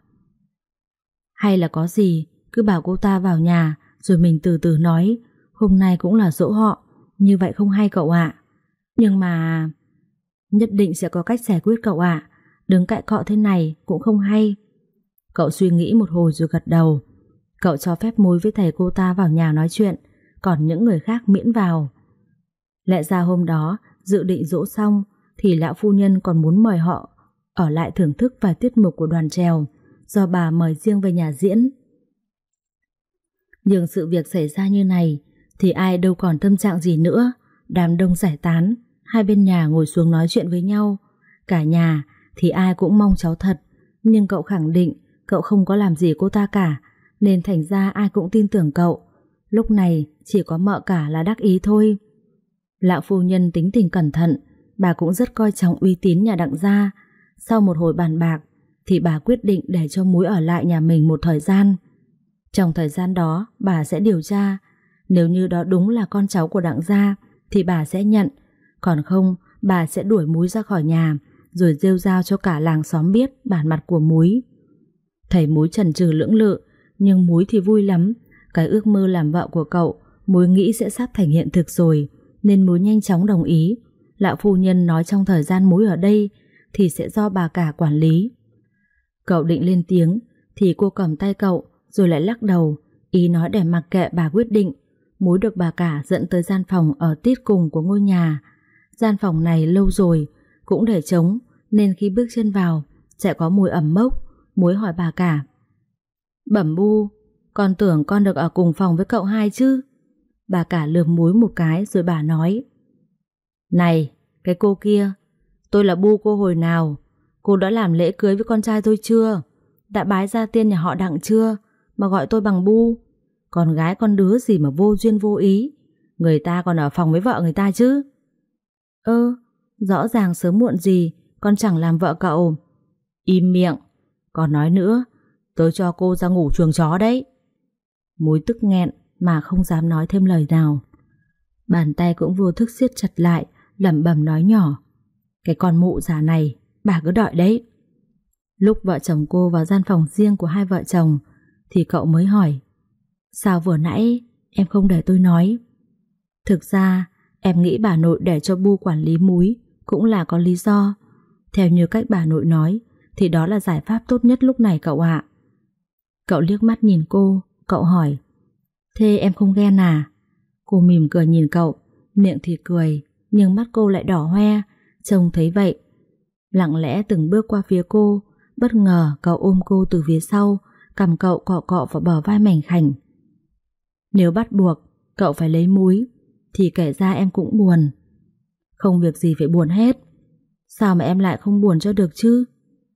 hay là có gì cứ bảo cô ta vào nhà rồi mình từ từ nói, hôm nay cũng là giỗ họ, như vậy không hay cậu ạ. Nhưng mà nhất định sẽ có cách giải quyết cậu ạ, đứng cạnh cọ thế này cũng không hay. Cậu suy nghĩ một hồi rồi gật đầu. Cậu cho phép Múi với thầy cô ta vào nhà nói chuyện, còn những người khác miễn vào. Lẽ ra hôm đó dự định giỗ xong thì lão phu nhân còn muốn mời họ ở lại thưởng thức vài tiết mục của đoàn chèo do bà mời riêng về nhà diễn. Nhưng sự việc xảy ra như này thì ai đâu còn tâm trạng gì nữa. Đám đông giải tán, hai bên nhà ngồi xuống nói chuyện với nhau. Cả nhà thì ai cũng mong cháu thật, nhưng cậu khẳng định cậu không có làm gì cô ta cả, nên thành ra ai cũng tin tưởng cậu. Lúc này chỉ có mợ cả là đắc ý thôi. Lão phu nhân tính tình cẩn thận, bà cũng rất coi trọng uy tín nhà Đặng gia. Sau một hồi bàn bạc thì bà quyết định để cho Múi ở lại nhà mình một thời gian. Trong thời gian đó bà sẽ điều tra, nếu như đó đúng là con cháu của Đặng gia thì bà sẽ nhận, còn không bà sẽ đuổi Múi ra khỏi nhà, rồi rêu rao cho cả làng xóm biết bản mặt của Múi. Thầy Múi chần chừ lưỡng lự, nhưng Múi thì vui lắm. Cái ước mơ làm vợ của cậu Múi nghĩ sẽ sắp thành hiện thực rồi, nên Múi nhanh chóng đồng ý. Lão phu nhân nói trong thời gian Múi ở đây thì sẽ do bà cả quản lý. Cậu định lên tiếng thì cô cầm tay cậu rồi lại lắc đầu, ý nói để mặc kệ bà quyết định. Múi được bà cả dẫn tới gian phòng ở tít cùng của ngôi nhà. Gian phòng này lâu rồi cũng để trống, nên khi bước chân vào sẽ có mùi ẩm mốc. Múi hỏi bà cả: Bẩm bu, con tưởng con được ở cùng phòng với cậu hai chứ? Bà cả lườm Múi một cái rồi bà nói: Này, cái cô kia, tôi là bu cô hồi nào? Cô đã làm lễ cưới với con trai tôi chưa? Đã bái gia tiên nhà họ Đặng chưa mà gọi tôi bằng bu? Con gái con đứa gì mà vô duyên vô ý, người ta còn ở phòng với vợ người ta chứ. Ơ, rõ ràng sớm muộn gì con chẳng làm vợ cậu. Im miệng, còn nói nữa, tôi cho cô ra ngủ chuồng chó đấy. Múi tức nghẹn mà không dám nói thêm lời nào. Bàn tay cũng vô thức siết chặt lại, lẩm bẩm nói nhỏ: Cái con mụ già này, bà cứ đợi đấy. Lúc vợ chồng cô vào gian phòng riêng của hai vợ chồng thì cậu mới hỏi: Sao vừa nãy em không để tôi nói? Thực ra em nghĩ bà nội để cho bu quản lý Múi cũng là có lý do. Theo như cách bà nội nói thì đó là giải pháp tốt nhất lúc này cậu ạ. Cậu liếc mắt nhìn cô, cậu hỏi: Thế em không ghen à? Cô mỉm cười nhìn cậu, miệng thì cười nhưng mắt cô lại đỏ hoe. Trông thấy vậy, lặng lẽ từng bước qua phía cô. Bất ngờ cậu ôm cô từ phía sau, cầm cậu cọ cọ vào bờ vai mảnh khảnh. Nếu bắt buộc cậu phải lấy Múi thì kể ra em cũng buồn. Không việc gì phải buồn hết. Sao mà em lại không buồn cho được chứ?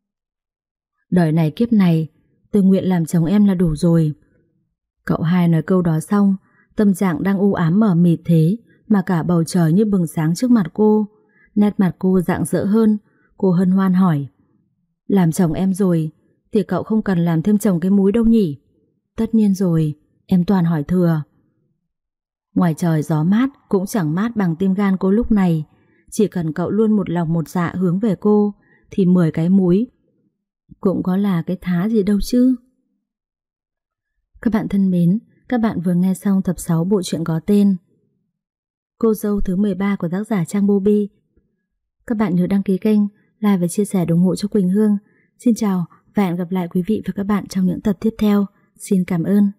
Đời này kiếp này tôi nguyện làm chồng em là đủ rồi. Cậu hai nói câu đó xong, tâm trạng đang u ám mờ mịt thế mà cả bầu trời như bừng sáng trước mặt cô. Nét mặt cô rạng rỡ hơn. Cô hân hoan hỏi: Làm chồng em rồi thì cậu không cần làm thêm chồng cái Múi đâu nhỉ? Tất nhiên rồi, em toàn hỏi thừa. Ngoài trời gió mát cũng chẳng mát bằng tim gan cô lúc này. Chỉ cần cậu luôn một lòng một dạ hướng về cô thì mười cái Múi cũng có là cái thá gì đâu chứ. Các bạn thân mến, các bạn vừa nghe xong tập sáu bộ truyện có tên Cô dâu thứ mười ba của tác giả Trang Bobby. Các bạn nhớ đăng ký kênh, like và chia sẻ ủng hộ cho Quỳnh Hương. Xin chào và hẹn gặp lại quý vị và các bạn trong những tập tiếp theo. Xin cảm ơn.